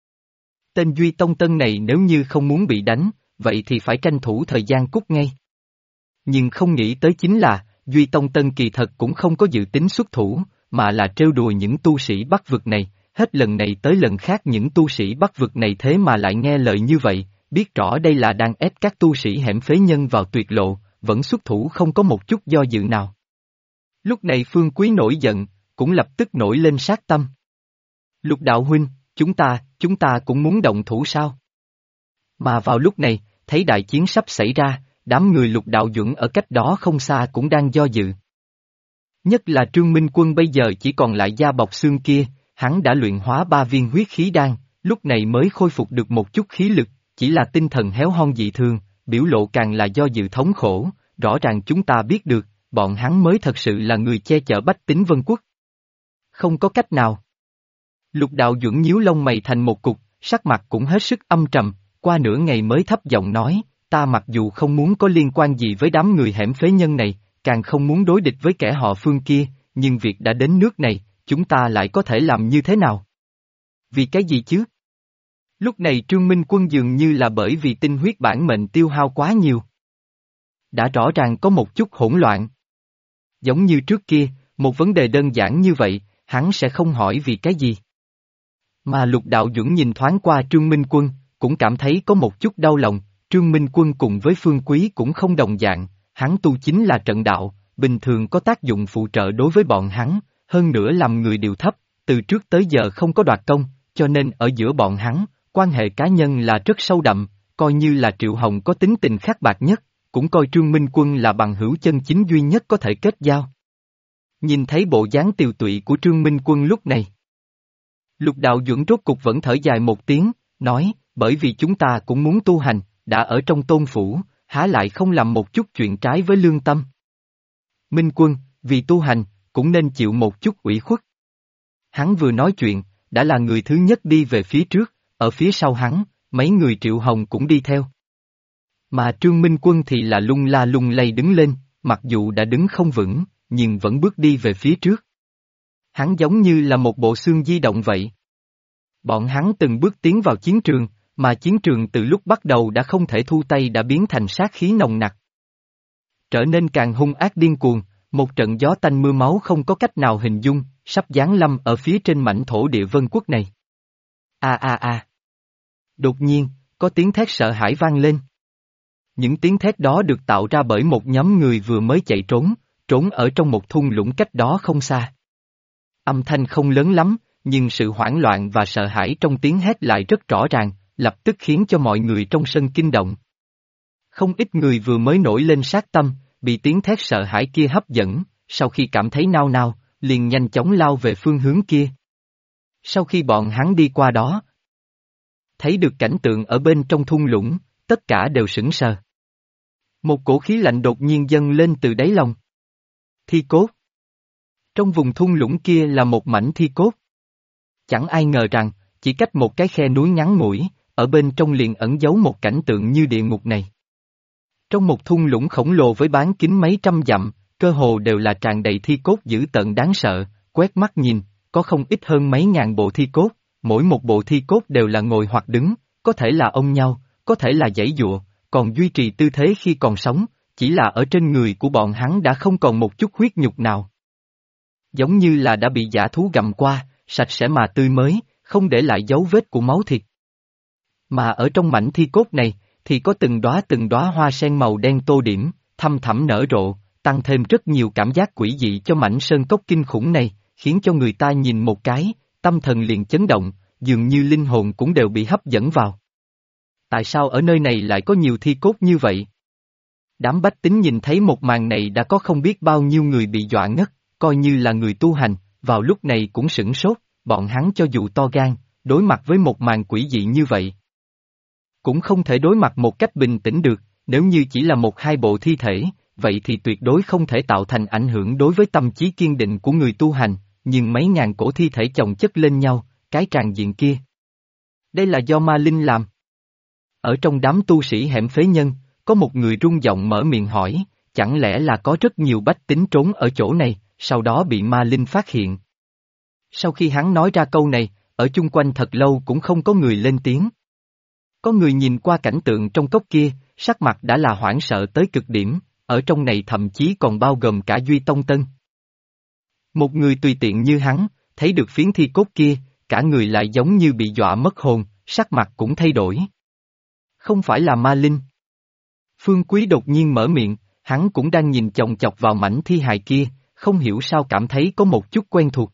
Tên Duy Tông Tân này nếu như không muốn bị đánh, vậy thì phải tranh thủ thời gian cút ngay. Nhưng không nghĩ tới chính là, Duy Tông Tân kỳ thật cũng không có dự tính xuất thủ, mà là trêu đùa những tu sĩ Bắc vực này, hết lần này tới lần khác những tu sĩ Bắc vực này thế mà lại nghe lời như vậy, biết rõ đây là đang ép các tu sĩ hẻm phế nhân vào tuyệt lộ, vẫn xuất thủ không có một chút do dự nào. Lúc này Phương Quý nổi giận, cũng lập tức nổi lên sát tâm. Lục đạo huynh, chúng ta cũng muốn động thủ sao? Mà vào lúc này, thấy đại chiến sắp xảy ra, đám người Lục đạo duẩn ở cách đó không xa cũng đang do dự. Nhất là Trương Minh Quân bây giờ chỉ còn lại da bọc xương kia, hắn đã luyện hóa 3 viên huyết khí đan, lúc này mới khôi phục được một chút khí lực, chỉ là tinh thần héo hon dị thường, biểu lộ càng là do dự thống khổ, rõ ràng chúng ta biết được, bọn hắn mới thật sự là người che chở bách tính Vân Quốc. Không có cách nào. Lục đạo duẩn nhíu lông mày thành một cục, sắc mặt cũng hết sức âm trầm, qua nửa ngày mới thấp giọng nói, ta mặc dù không muốn có liên quan gì với đám người hẻm phế nhân này, càng không muốn đối địch với kẻ họ Phương kia, nhưng việc đã đến nước này, chúng ta lại có thể làm như thế nào? Vì cái gì chứ? Lúc này Trương Minh Quân dường như là bởi vì tinh huyết bản mệnh tiêu hao quá nhiều. Đã rõ ràng có một chút hỗn loạn. Giống như trước kia, một vấn đề đơn giản như vậy, hắn sẽ không hỏi vì cái gì. Mà Lục đạo duẩn nhìn thoáng qua Trương Minh Quân, cũng cảm thấy có một chút đau lòng, Trương Minh Quân cùng với Phương Quý cũng không đồng dạng, hắn tu chính là trận đạo, bình thường có tác dụng phụ trợ đối với bọn hắn, hơn nữa làm người điều thấp, từ trước tới giờ không có đoạt công, cho nên ở giữa bọn hắn, quan hệ cá nhân là rất sâu đậm, coi như là Triệu Hồng có tính tình khắc bạc nhất, cũng coi Trương Minh Quân là bằng hữu chân chính duy nhất có thể kết giao. Nhìn thấy bộ dáng tiều tụy của Trương Minh Quân lúc này. Lục đạo duẩn rốt cục vẫn thở dài một tiếng, nói, bởi vì chúng ta cũng muốn tu hành, đã ở trong Tôn Phủ, há lại không làm một chút chuyện trái với lương tâm. Minh Quân, vì tu hành, cũng nên chịu một chút ủy khuất. Hắn vừa nói chuyện, đã là người thứ nhất đi về phía trước, ở phía sau hắn, mấy người Triệu Hồng cũng đi theo. Mà Trương Minh Quân thì là lung la lung lay đứng lên, mặc dù đã đứng không vững, nhưng vẫn bước đi về phía trước. Hắn giống như là một bộ xương di động vậy. Bọn hắn từng bước tiến vào chiến trường, mà chiến trường từ lúc bắt đầu đã không thể thu tay đã biến thành sát khí nồng nặc. Trở nên càng hung ác điên cuồng, một trận gió tanh mưa máu không có cách nào hình dung, sắp giáng lâm ở phía trên mảnh thổ địa Vân Quốc này. Đột nhiên, có tiếng thét sợ hãi vang lên. Những tiếng thét đó được tạo ra bởi một nhóm người vừa mới chạy trốn ở trong một thung lũng cách đó không xa. Âm thanh không lớn lắm, nhưng sự hoảng loạn và sợ hãi trong tiếng hét lại rất rõ ràng, lập tức khiến cho mọi người trong sân kinh động. Không ít người vừa mới nổi lên sát tâm, bị tiếng thét sợ hãi kia hấp dẫn, sau khi cảm thấy nao nao, liền nhanh chóng lao về phương hướng kia. Sau khi bọn hắn đi qua đó, thấy được cảnh tượng ở bên trong thung lũng, tất cả đều sững sờ. Một cổ khí lạnh đột nhiên dâng lên từ đáy lòng. Thi cốt. Trong vùng thung lũng kia là một mảnh thi cốt. Chẳng ai ngờ rằng, chỉ cách một cái khe núi ngắn ngủi, ở bên trong liền ẩn giấu một cảnh tượng như địa ngục này. Trong một thung lũng khổng lồ với bán kính mấy trăm dặm, cơ hồ đều là tràn đầy thi cốt dữ tợn đáng sợ, quét mắt nhìn, có không ít hơn mấy ngàn bộ thi cốt, mỗi một bộ thi cốt đều là ngồi hoặc đứng, có thể là ôm nhau, có thể là giãy giụa, còn duy trì tư thế khi còn sống, chỉ là ở trên người của bọn hắn đã không còn một chút huyết nhục nào. Giống như là đã bị dã thú gặm qua, sạch sẽ mà tươi mới, không để lại dấu vết của máu thịt. Mà ở trong mảnh thi cốt này, thì có từng đóa hoa sen màu đen tô điểm, thâm thẳm nở rộ, tăng thêm rất nhiều cảm giác quỷ dị cho mảnh sơn cốc kinh khủng này, khiến cho người ta nhìn một cái, tâm thần liền chấn động, dường như linh hồn cũng đều bị hấp dẫn vào. Tại sao ở nơi này lại có nhiều thi cốt như vậy? Đám bách tính nhìn thấy một màn này đã có không biết bao nhiêu người bị dọa ngất, coi như là người tu hành, vào lúc này cũng sửng sốt, bọn hắn cho dù to gan, đối mặt với một màn quỷ dị như vậy. Cũng không thể đối mặt một cách bình tĩnh được, nếu như chỉ là một hai bộ thi thể, vậy thì tuyệt đối không thể tạo thành ảnh hưởng đối với tâm trí kiên định của người tu hành, nhưng mấy ngàn cổ thi thể chồng chất lên nhau, cái tràng diện kia. Đây là do ma linh làm. Ở trong đám tu sĩ hẻm phế nhân, có một người rung giọng mở miệng hỏi, chẳng lẽ là có rất nhiều bách tính trốn ở chỗ này, sau đó bị ma linh phát hiện. Sau khi hắn nói ra câu này, ở chung quanh thật lâu cũng không có người lên tiếng. Có người nhìn qua cảnh tượng trong cốc kia, sắc mặt đã là hoảng sợ tới cực điểm, ở trong này thậm chí còn bao gồm cả Duy Tông Tân. Một người tùy tiện như hắn, thấy được phiến thi cốt kia, cả người lại giống như bị dọa mất hồn, sắc mặt cũng thay đổi. Không phải là ma linh. Phương Quý đột nhiên mở miệng, hắn cũng đang nhìn chòng chọc vào mảnh thi hài kia, không hiểu sao cảm thấy có một chút quen thuộc.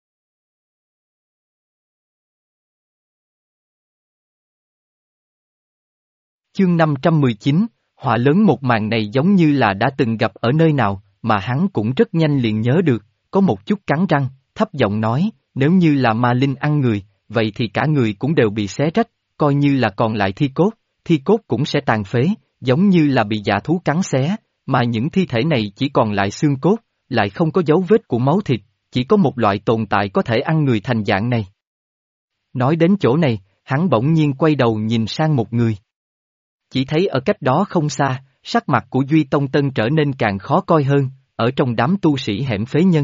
Chương 519, họa lớn một màn này giống như là đã từng gặp ở nơi nào, mà hắn cũng rất nhanh liền nhớ được, có một chút cắn răng, thấp giọng nói, nếu như là ma linh ăn người, vậy thì cả người cũng đều bị xé rách, coi như là còn lại thi cốt cũng sẽ tàn phế, giống như là bị dã thú cắn xé, mà những thi thể này chỉ còn lại xương cốt, lại không có dấu vết của máu thịt, chỉ có một loại tồn tại có thể ăn người thành dạng này. Nói đến chỗ này, hắn bỗng nhiên quay đầu nhìn sang một người. Chỉ thấy ở cách đó không xa, sắc mặt của Duy Tông Tân trở nên càng khó coi hơn, ở trong đám tu sĩ hẻm phế nhân.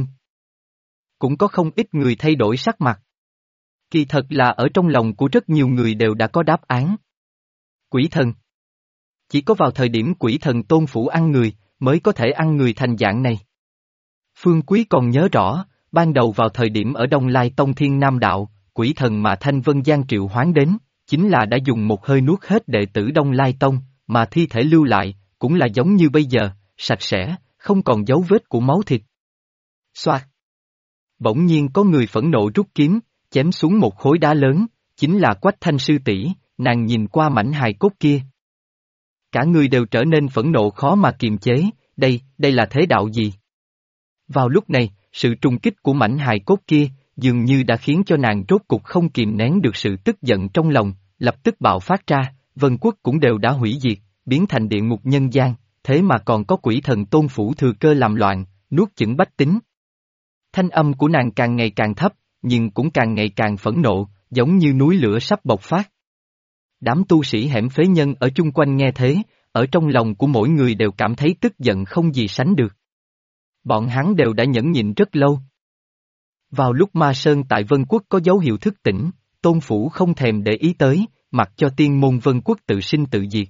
Cũng có không ít người thay đổi sắc mặt. Kỳ thật là ở trong lòng của rất nhiều người đều đã có đáp án. Quỷ thần. Chỉ có vào thời điểm quỷ thần tôn phủ ăn người, mới có thể ăn người thành dạng này. Phương Quý còn nhớ rõ, ban đầu vào thời điểm ở Đông Lai Tông Thiên Nam Đạo, quỷ thần mà Thanh Vân Giang triệu hoán đến, chính là đã dùng một hơi nuốt hết đệ tử Đông Lai Tông, mà thi thể lưu lại, cũng là giống như bây giờ, sạch sẽ, không còn dấu vết của máu thịt. Xoạt! Bỗng nhiên có người phẫn nộ rút kiếm, chém xuống một khối đá lớn, chính là Quách Thanh sư tỷ, nàng nhìn qua mảnh hài cốt kia. Cả người đều trở nên phẫn nộ khó mà kiềm chế, đây là thế đạo gì? Vào lúc này, sự trùng kích của mảnh hài cốt kia, dường như đã khiến cho nàng rốt cục không kìm nén được sự tức giận trong lòng, lập tức bạo phát ra, Vân Quốc cũng đều đã hủy diệt, biến thành địa ngục nhân gian, thế mà còn có quỷ thần tôn phủ thừa cơ làm loạn, nuốt chửng bách tính. Thanh âm của nàng càng ngày càng thấp, nhưng cũng càng ngày càng phẫn nộ, giống như núi lửa sắp bộc phát. Đám tu sĩ hẻm phế nhân ở chung quanh nghe thế, ở trong lòng của mỗi người đều cảm thấy tức giận không gì sánh được. Bọn hắn đều đã nhẫn nhịn rất lâu. Vào lúc Ma Sơn tại Vân Quốc có dấu hiệu thức tỉnh, Tôn Phủ không thèm để ý tới, mặc cho tiên môn Vân Quốc tự sinh tự diệt,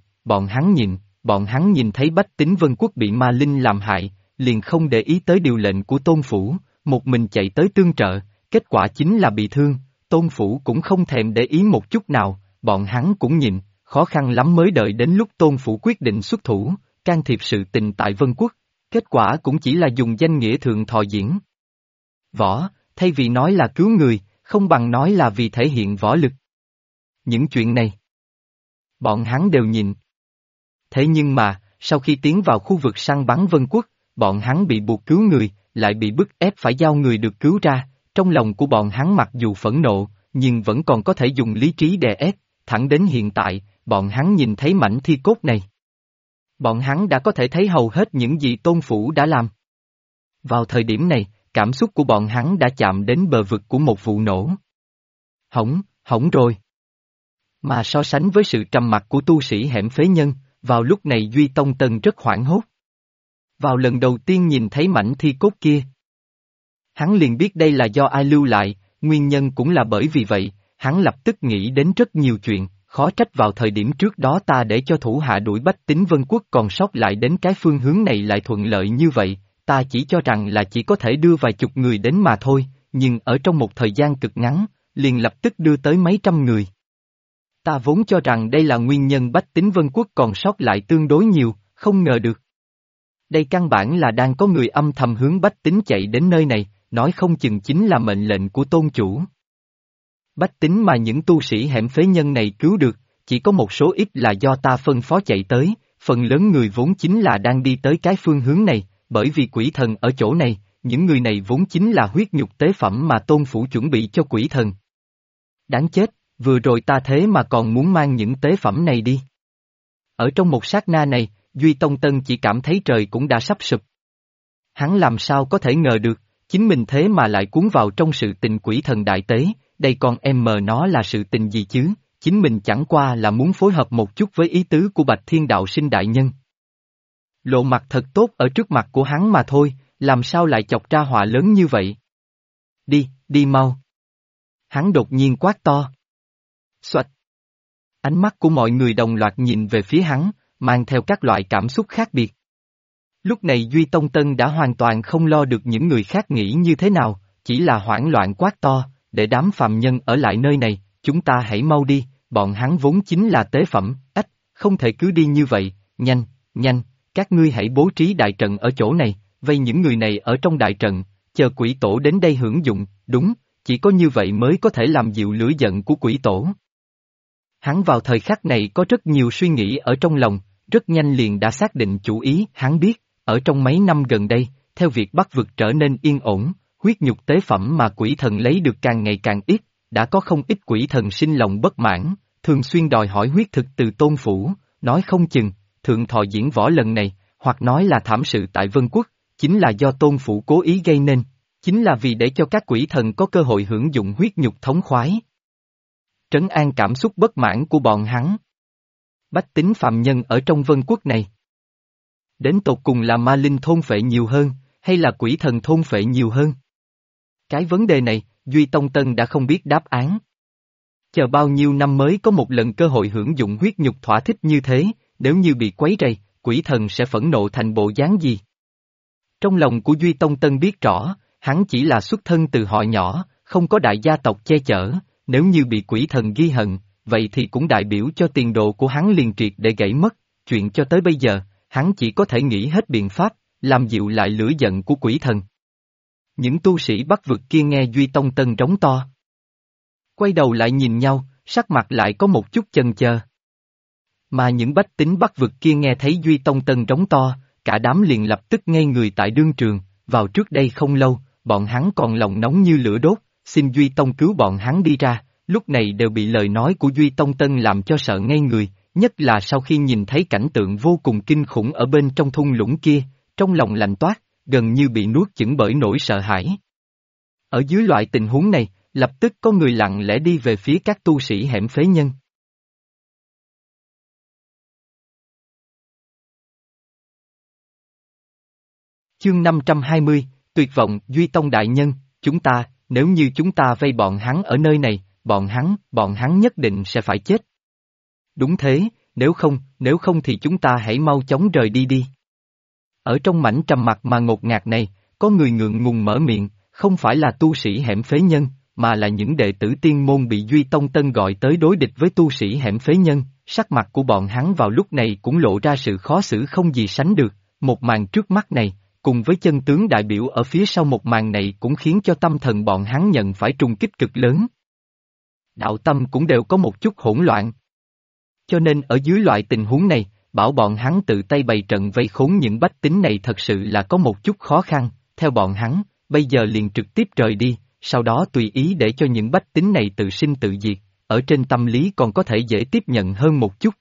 bọn hắn nhìn thấy bách tính Vân Quốc bị ma linh làm hại, liền không để ý tới điều lệnh của Tôn Phủ, một mình chạy tới tương trợ, kết quả chính là bị thương, Tôn Phủ cũng không thèm để ý một chút nào, bọn hắn cũng nhìn, khó khăn lắm mới đợi đến lúc Tôn Phủ quyết định xuất thủ, can thiệp sự tình tại Vân Quốc, kết quả cũng chỉ là dùng danh nghĩa thượng thọ diễn. Võ, thay vì nói là cứu người, không bằng nói là vì thể hiện võ lực. Những chuyện này, bọn hắn đều nhìn. Thế nhưng mà, sau khi tiến vào khu vực săn bắn Vân Quốc, bọn hắn bị buộc cứu người, lại bị bức ép phải giao người được cứu ra, trong lòng của bọn hắn mặc dù phẫn nộ, nhưng vẫn còn có thể dùng lý trí đè ép, thẳng đến hiện tại, bọn hắn nhìn thấy mảnh thi cốt này. Bọn hắn đã có thể thấy hầu hết những gì Tôn Phủ đã làm. Vào thời điểm này, cảm xúc của bọn hắn đã chạm đến bờ vực của một vụ nổ. Hỏng rồi. Mà so sánh với sự trầm mặc của tu sĩ hẻm phế nhân, vào lúc này Duy Tông Tân rất hoảng hốt. Vào lần đầu tiên nhìn thấy mảnh thi cốt kia, hắn liền biết đây là do ai lưu lại, nguyên nhân cũng là bởi vì vậy, hắn lập tức nghĩ đến rất nhiều chuyện, khó trách vào thời điểm trước đó ta để cho thủ hạ đuổi bách tính Vân Quốc còn sót lại đến cái phương hướng này lại thuận lợi như vậy, ta chỉ cho rằng là chỉ có thể đưa vài chục người đến mà thôi, nhưng ở trong một thời gian cực ngắn, liền lập tức đưa tới mấy trăm người. Ta vốn cho rằng đây là nguyên nhân bách tính Vân Quốc còn sót lại tương đối nhiều, không ngờ được. Đây căn bản là đang có người âm thầm hướng bách tính chạy đến nơi này, nói không chừng chính là mệnh lệnh của tôn chủ. Bách tính mà những tu sĩ hẻm phế nhân này cứu được, chỉ có một số ít là do ta phân phó chạy tới, phần lớn người vốn chính là đang đi tới cái phương hướng này, bởi vì quỷ thần ở chỗ này, những người này vốn chính là huyết nhục tế phẩm mà tôn phủ chuẩn bị cho quỷ thần. Đáng chết, vừa rồi ta thế mà còn muốn mang những tế phẩm này đi. Ở trong một sát na này, Duy Tông Tân chỉ cảm thấy trời cũng đã sắp sụp. Hắn làm sao có thể ngờ được, chính mình thế mà lại cuốn vào trong sự tình quỷ thần đại tế, đây còn em mờ nó là sự tình gì chứ, chính mình chẳng qua là muốn phối hợp một chút với ý tứ của Bạch Thiên Đạo Sinh đại nhân. Lộ mặt thật tốt ở trước mặt của hắn mà thôi, làm sao lại chọc ra họa lớn như vậy? Đi, đi mau. Hắn đột nhiên quát to. Xoạch. Ánh mắt của mọi người đồng loạt nhìn về phía hắn, mang theo các loại cảm xúc khác biệt. Lúc này Duy Tông Tân đã hoàn toàn không lo được những người khác nghĩ như thế nào, chỉ là hoảng loạn quát to, để đám phàm nhân ở lại nơi này, chúng ta hãy mau đi, bọn hắn vốn chính là tế phẩm, không thể cứ đi như vậy, nhanh, nhanh, các ngươi hãy bố trí đại trận ở chỗ này, vây những người này ở trong đại trận, chờ quỷ tổ đến đây hưởng dụng, đúng, chỉ có như vậy mới có thể làm dịu lửa giận của quỷ tổ. Hắn vào thời khắc này có rất nhiều suy nghĩ ở trong lòng, rất nhanh liền đã xác định chủ ý, hắn biết, ở trong mấy năm gần đây, theo việc Bắc vực trở nên yên ổn, huyết nhục tế phẩm mà quỷ thần lấy được càng ngày càng ít, đã có không ít quỷ thần sinh lòng bất mãn, thường xuyên đòi hỏi huyết thực từ tôn phủ, nói không chừng, thượng thọ diễn võ lần này, hoặc nói là thảm sự tại Vân Quốc, chính là do tôn phủ cố ý gây nên, chính là vì để cho các quỷ thần có cơ hội hưởng dụng huyết nhục thống khoái. Trấn an cảm xúc bất mãn của bọn hắn. Bách tính phạm nhân ở trong Vân Quốc này. Đến tột cùng là ma linh thôn phệ nhiều hơn, hay là quỷ thần thôn phệ nhiều hơn? Cái vấn đề này, Duy Tông Tân đã không biết đáp án. Chờ bao nhiêu năm mới có một lần cơ hội hưởng dụng huyết nhục thỏa thích như thế, nếu như bị quấy rầy, quỷ thần sẽ phẫn nộ thành bộ dáng gì? Trong lòng của Duy Tông Tân biết rõ, hắn chỉ là xuất thân từ họ nhỏ, không có đại gia tộc che chở, nếu như bị quỷ thần ghi hận, vậy thì cũng đại biểu cho tiền đồ của hắn liền triệt để gãy mất, chuyện cho tới bây giờ, hắn chỉ có thể nghĩ hết biện pháp, làm dịu lại lửa giận của quỷ thần. Những tu sĩ Bắc vực kia nghe Duy Tông Tân rống to. Quay đầu lại nhìn nhau, sắc mặt lại có một chút chần chờ. Mà những bách tính Bắc vực kia nghe thấy Duy Tông Tân rống to, cả đám liền lập tức ngây người tại đương trường, vào trước đây không lâu, bọn hắn còn lòng nóng như lửa đốt, xin Duy Tông cứu bọn hắn đi ra, lúc này đều bị lời nói của Duy Tông Tân làm cho sợ ngây người, nhất là sau khi nhìn thấy cảnh tượng vô cùng kinh khủng ở bên trong thung lũng kia, trong lòng lạnh toát, gần như bị nuốt chửng bởi nỗi sợ hãi. Ở dưới loại tình huống này, lập tức có người lặng lẽ đi về phía các tu sĩ hẻm phế nhân. Chương 520, tuyệt vọng, Duy Tông đại nhân, nếu như chúng ta vây bọn hắn ở nơi này, bọn hắn nhất định sẽ phải chết. Đúng thế, nếu không thì chúng ta hãy mau chóng rời đi đi. Ở trong mảnh trầm mặc mà ngột ngạt này, có người ngượng ngùng mở miệng, không phải là tu sĩ hẻm phế nhân, mà là những đệ tử tiên môn bị Duy Tông Tân gọi tới đối địch với tu sĩ hẻm phế nhân, sắc mặt của bọn hắn vào lúc này cũng lộ ra sự khó xử không gì sánh được, một màn trước mắt này, cùng với chân tướng đại biểu ở phía sau một màn này cũng khiến cho tâm thần bọn hắn nhận phải trùng kích cực lớn. Đạo tâm cũng đều có một chút hỗn loạn. Cho nên ở dưới loại tình huống này, bảo bọn hắn tự tay bày trận vây khốn những bách tính này thật sự là có một chút khó khăn, theo bọn hắn, bây giờ liền trực tiếp rời đi, sau đó tùy ý để cho những bách tính này tự sinh tự diệt, ở trên tâm lý còn có thể dễ tiếp nhận hơn một chút.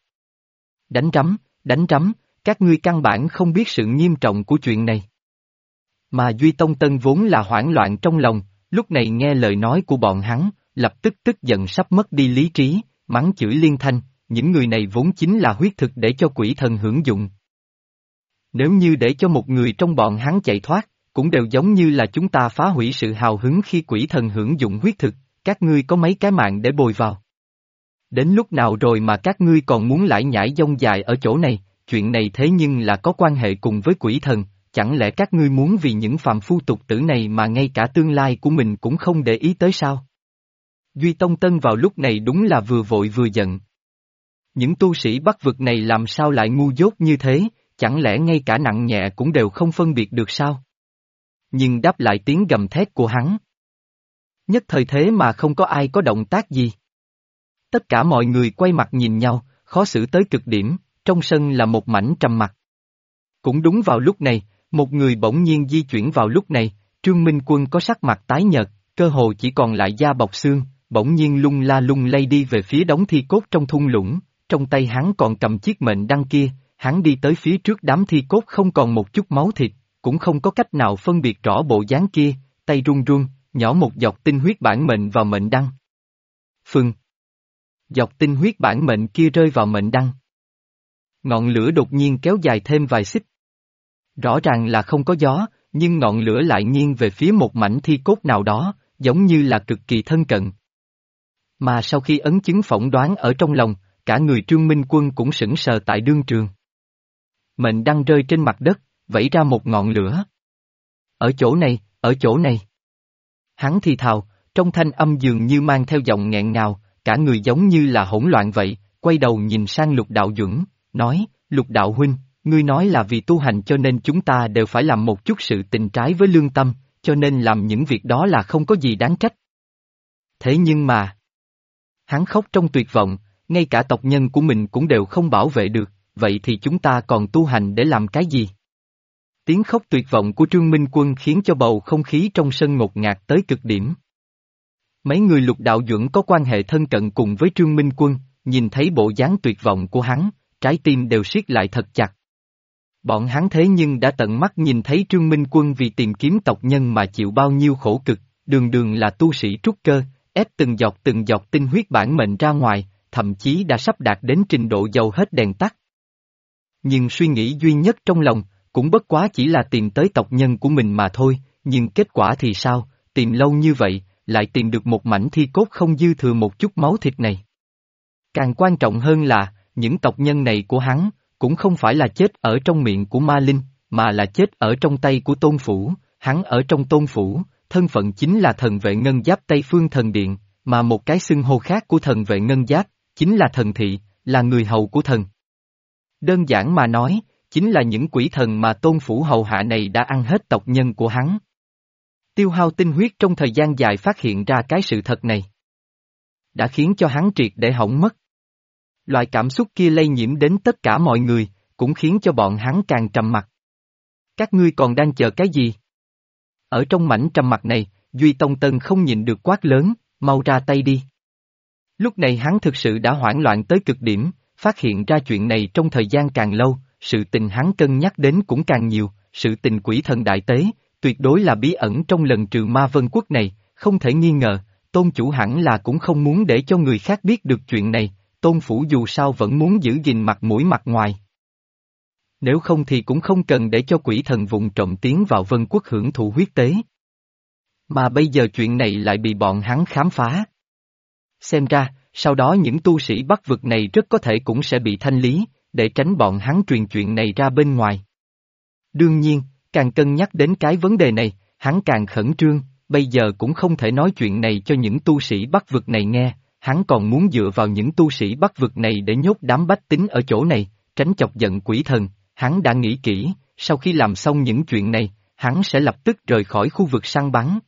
Đánh rắm, các ngươi căn bản không biết sự nghiêm trọng của chuyện này. Mà Duy Tông Tân vốn là hoảng loạn trong lòng, lúc này nghe lời nói của bọn hắn, lập tức tức giận sắp mất đi lý trí, mắng chửi liên thanh, những người này vốn chính là huyết thực để cho quỷ thần hưởng dụng. Nếu như để cho một người trong bọn hắn chạy thoát, cũng đều giống như là chúng ta phá hủy sự hào hứng khi quỷ thần hưởng dụng huyết thực, các ngươi có mấy cái mạng để bồi vào. Đến lúc nào rồi mà các ngươi còn muốn lải nhải dông dài ở chỗ này, chuyện này thế nhưng là có quan hệ cùng với quỷ thần, chẳng lẽ các ngươi muốn vì những phàm phu tục tử này mà ngay cả tương lai của mình cũng không để ý tới sao? Duy Tông Tân vào lúc này đúng là vừa vội vừa giận. Những tu sĩ Bắc vực này làm sao lại ngu dốt như thế, chẳng lẽ ngay cả nặng nhẹ cũng đều không phân biệt được sao? Nhưng đáp lại tiếng gầm thét của hắn. Nhất thời thế mà không có ai có động tác gì. Tất cả mọi người quay mặt nhìn nhau, khó xử tới cực điểm, trong sân là một mảnh trầm mặc. Cũng đúng vào lúc này, một người bỗng nhiên di chuyển vào lúc này, Trương Minh Quân có sắc mặt tái nhợt, cơ hồ chỉ còn lại da bọc xương, bỗng nhiên lung la lung lay đi về phía đống thi cốt trong thung lũng, trong tay hắn còn cầm chiếc mệnh đăng kia, hắn đi tới phía trước đám thi cốt không còn một chút máu thịt, cũng không có cách nào phân biệt rõ bộ dáng kia, tay run run, nhỏ một giọt tinh huyết bản mệnh vào mệnh đăng. Phừng. Giọt tinh huyết bản mệnh kia rơi vào mệnh đăng. Ngọn lửa đột nhiên kéo dài thêm vài xích. Rõ ràng là không có gió, nhưng ngọn lửa lại nghiêng về phía một mảnh thi cốt nào đó, giống như là cực kỳ thân cận. Mà sau khi ấn chứng phỏng đoán ở trong lòng, cả người Trương Minh Quân cũng sững sờ tại đương trường. Mệnh đăng rơi trên mặt đất, vẫy ra một ngọn lửa. Ở chỗ này, ở chỗ này. Hắn thì thào, trong thanh âm dường như mang theo giọng nghẹn ngào, cả người giống như là hỗn loạn vậy, quay đầu nhìn sang Lục Đạo Duẩn, nói, Lục Đạo Huynh, ngươi nói là vì tu hành cho nên chúng ta đều phải làm một chút sự tình trái với lương tâm, cho nên làm những việc đó là không có gì đáng trách. Thế nhưng mà... Hắn khóc trong tuyệt vọng, ngay cả tộc nhân của mình cũng đều không bảo vệ được, vậy thì chúng ta còn tu hành để làm cái gì? Tiếng khóc tuyệt vọng của Trương Minh Quân khiến cho bầu không khí trong sân ngột ngạt tới cực điểm. Mấy người Lục Đạo Duẩn có quan hệ thân cận cùng với Trương Minh Quân, nhìn thấy bộ dáng tuyệt vọng của hắn, trái tim đều siết lại thật chặt. Bọn hắn thế nhưng đã tận mắt nhìn thấy Trương Minh Quân vì tìm kiếm tộc nhân mà chịu bao nhiêu khổ cực, đường đường là tu sĩ trúc cơ, ép từng giọt tinh huyết bản mệnh ra ngoài, thậm chí đã sắp đạt đến trình độ dầu hết đèn tắt. Nhưng suy nghĩ duy nhất trong lòng, cũng bất quá chỉ là tìm tới tộc nhân của mình mà thôi, nhưng kết quả thì sao, tìm lâu như vậy, lại tìm được một mảnh thi cốt không dư thừa một chút máu thịt này. Càng quan trọng hơn là, những tộc nhân này của hắn, cũng không phải là chết ở trong miệng của ma linh, mà là chết ở trong tay của Tôn Phủ, hắn ở trong Tôn Phủ, thân phận chính là thần vệ ngân giáp Tây Phương Thần Điện, mà một cái xưng hô khác của thần vệ ngân giáp, chính là thần thị, là người hầu của thần. Đơn giản mà nói, chính là những quỷ thần mà Tôn Phủ hầu hạ này đã ăn hết tộc nhân của hắn. Tiêu hao tinh huyết trong thời gian dài phát hiện ra cái sự thật này, đã khiến cho hắn triệt để hỏng mất. Loại cảm xúc kia lây nhiễm đến tất cả mọi người, cũng khiến cho bọn hắn càng trầm mặc. Các ngươi còn đang chờ cái gì? Ở trong mảnh trầm mặc này, Duy Tông Tân không nhịn được quát lớn, mau ra tay đi. Lúc này hắn thực sự đã hoảng loạn tới cực điểm, phát hiện ra chuyện này trong thời gian càng lâu, sự tình hắn cân nhắc đến cũng càng nhiều, sự tình quỷ thần đại tế, tuyệt đối là bí ẩn trong lần trừ ma vân quốc này, không thể nghi ngờ, Tôn chủ hẳn là cũng không muốn để cho người khác biết được chuyện này, Tôn phủ dù sao vẫn muốn giữ gìn mặt mũi mặt ngoài. Nếu không thì cũng không cần để cho quỷ thần vụng trộm tiến vào vân quốc hưởng thụ huyết tế. Mà bây giờ chuyện này lại bị bọn hắn khám phá. Xem ra, sau đó những tu sĩ Bắc vực này rất có thể cũng sẽ bị thanh lý, để tránh bọn hắn truyền chuyện này ra bên ngoài. Đương nhiên, càng cân nhắc đến cái vấn đề này, hắn càng khẩn trương, bây giờ cũng không thể nói chuyện này cho những tu sĩ Bắc vực này nghe, hắn còn muốn dựa vào những tu sĩ Bắc vực này để nhốt đám bách tính ở chỗ này, tránh chọc giận quỷ thần, hắn đã nghĩ kỹ, sau khi làm xong những chuyện này, hắn sẽ lập tức rời khỏi khu vực săn bắn.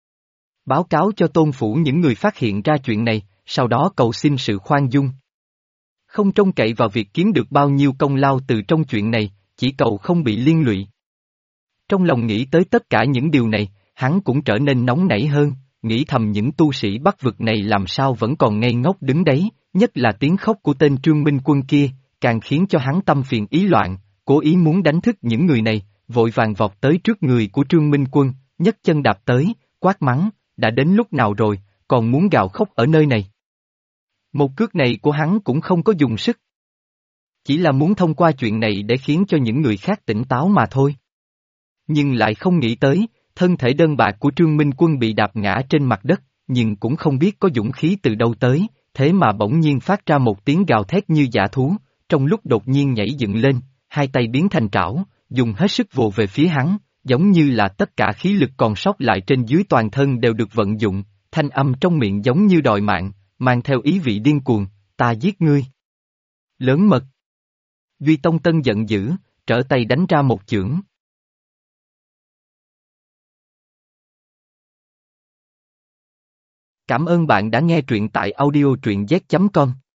Báo cáo cho Tôn phủ những người phát hiện ra chuyện này, sau đó cầu xin sự khoan dung. Không trông cậy vào việc kiếm được bao nhiêu công lao từ trong chuyện này, chỉ cầu không bị liên lụy. Trong lòng nghĩ tới tất cả những điều này, hắn cũng trở nên nóng nảy hơn, nghĩ thầm những tu sĩ Bắc vực này làm sao vẫn còn ngây ngốc đứng đấy, nhất là tiếng khóc của tên Trương Minh Quân kia, càng khiến cho hắn tâm phiền ý loạn, cố ý muốn đánh thức những người này, vội vàng vọt tới trước người của Trương Minh Quân, nhấc chân đạp tới, quát mắng, đã đến lúc nào rồi, còn muốn gào khóc ở nơi này. Một cước này của hắn cũng không có dùng sức. Chỉ là muốn thông qua chuyện này để khiến cho những người khác tỉnh táo mà thôi. Nhưng lại không nghĩ tới, thân thể đơn bạc của Trương Minh Quân bị đạp ngã trên mặt đất, nhưng cũng không biết có dũng khí từ đâu tới, thế mà bỗng nhiên phát ra một tiếng gào thét như dã thú, trong lúc đột nhiên nhảy dựng lên, hai tay biến thành trảo, dùng hết sức vồ về phía hắn, giống như là tất cả khí lực còn sót lại trên dưới toàn thân đều được vận dụng, thanh âm trong miệng giống như đòi mạng, mang theo ý vị điên cuồng, ta giết ngươi. Lớn mật. Duy Tông Tân giận dữ, trở tay đánh ra một chưởng. Cảm ơn bạn đã nghe truyện tại audio truyện z.com.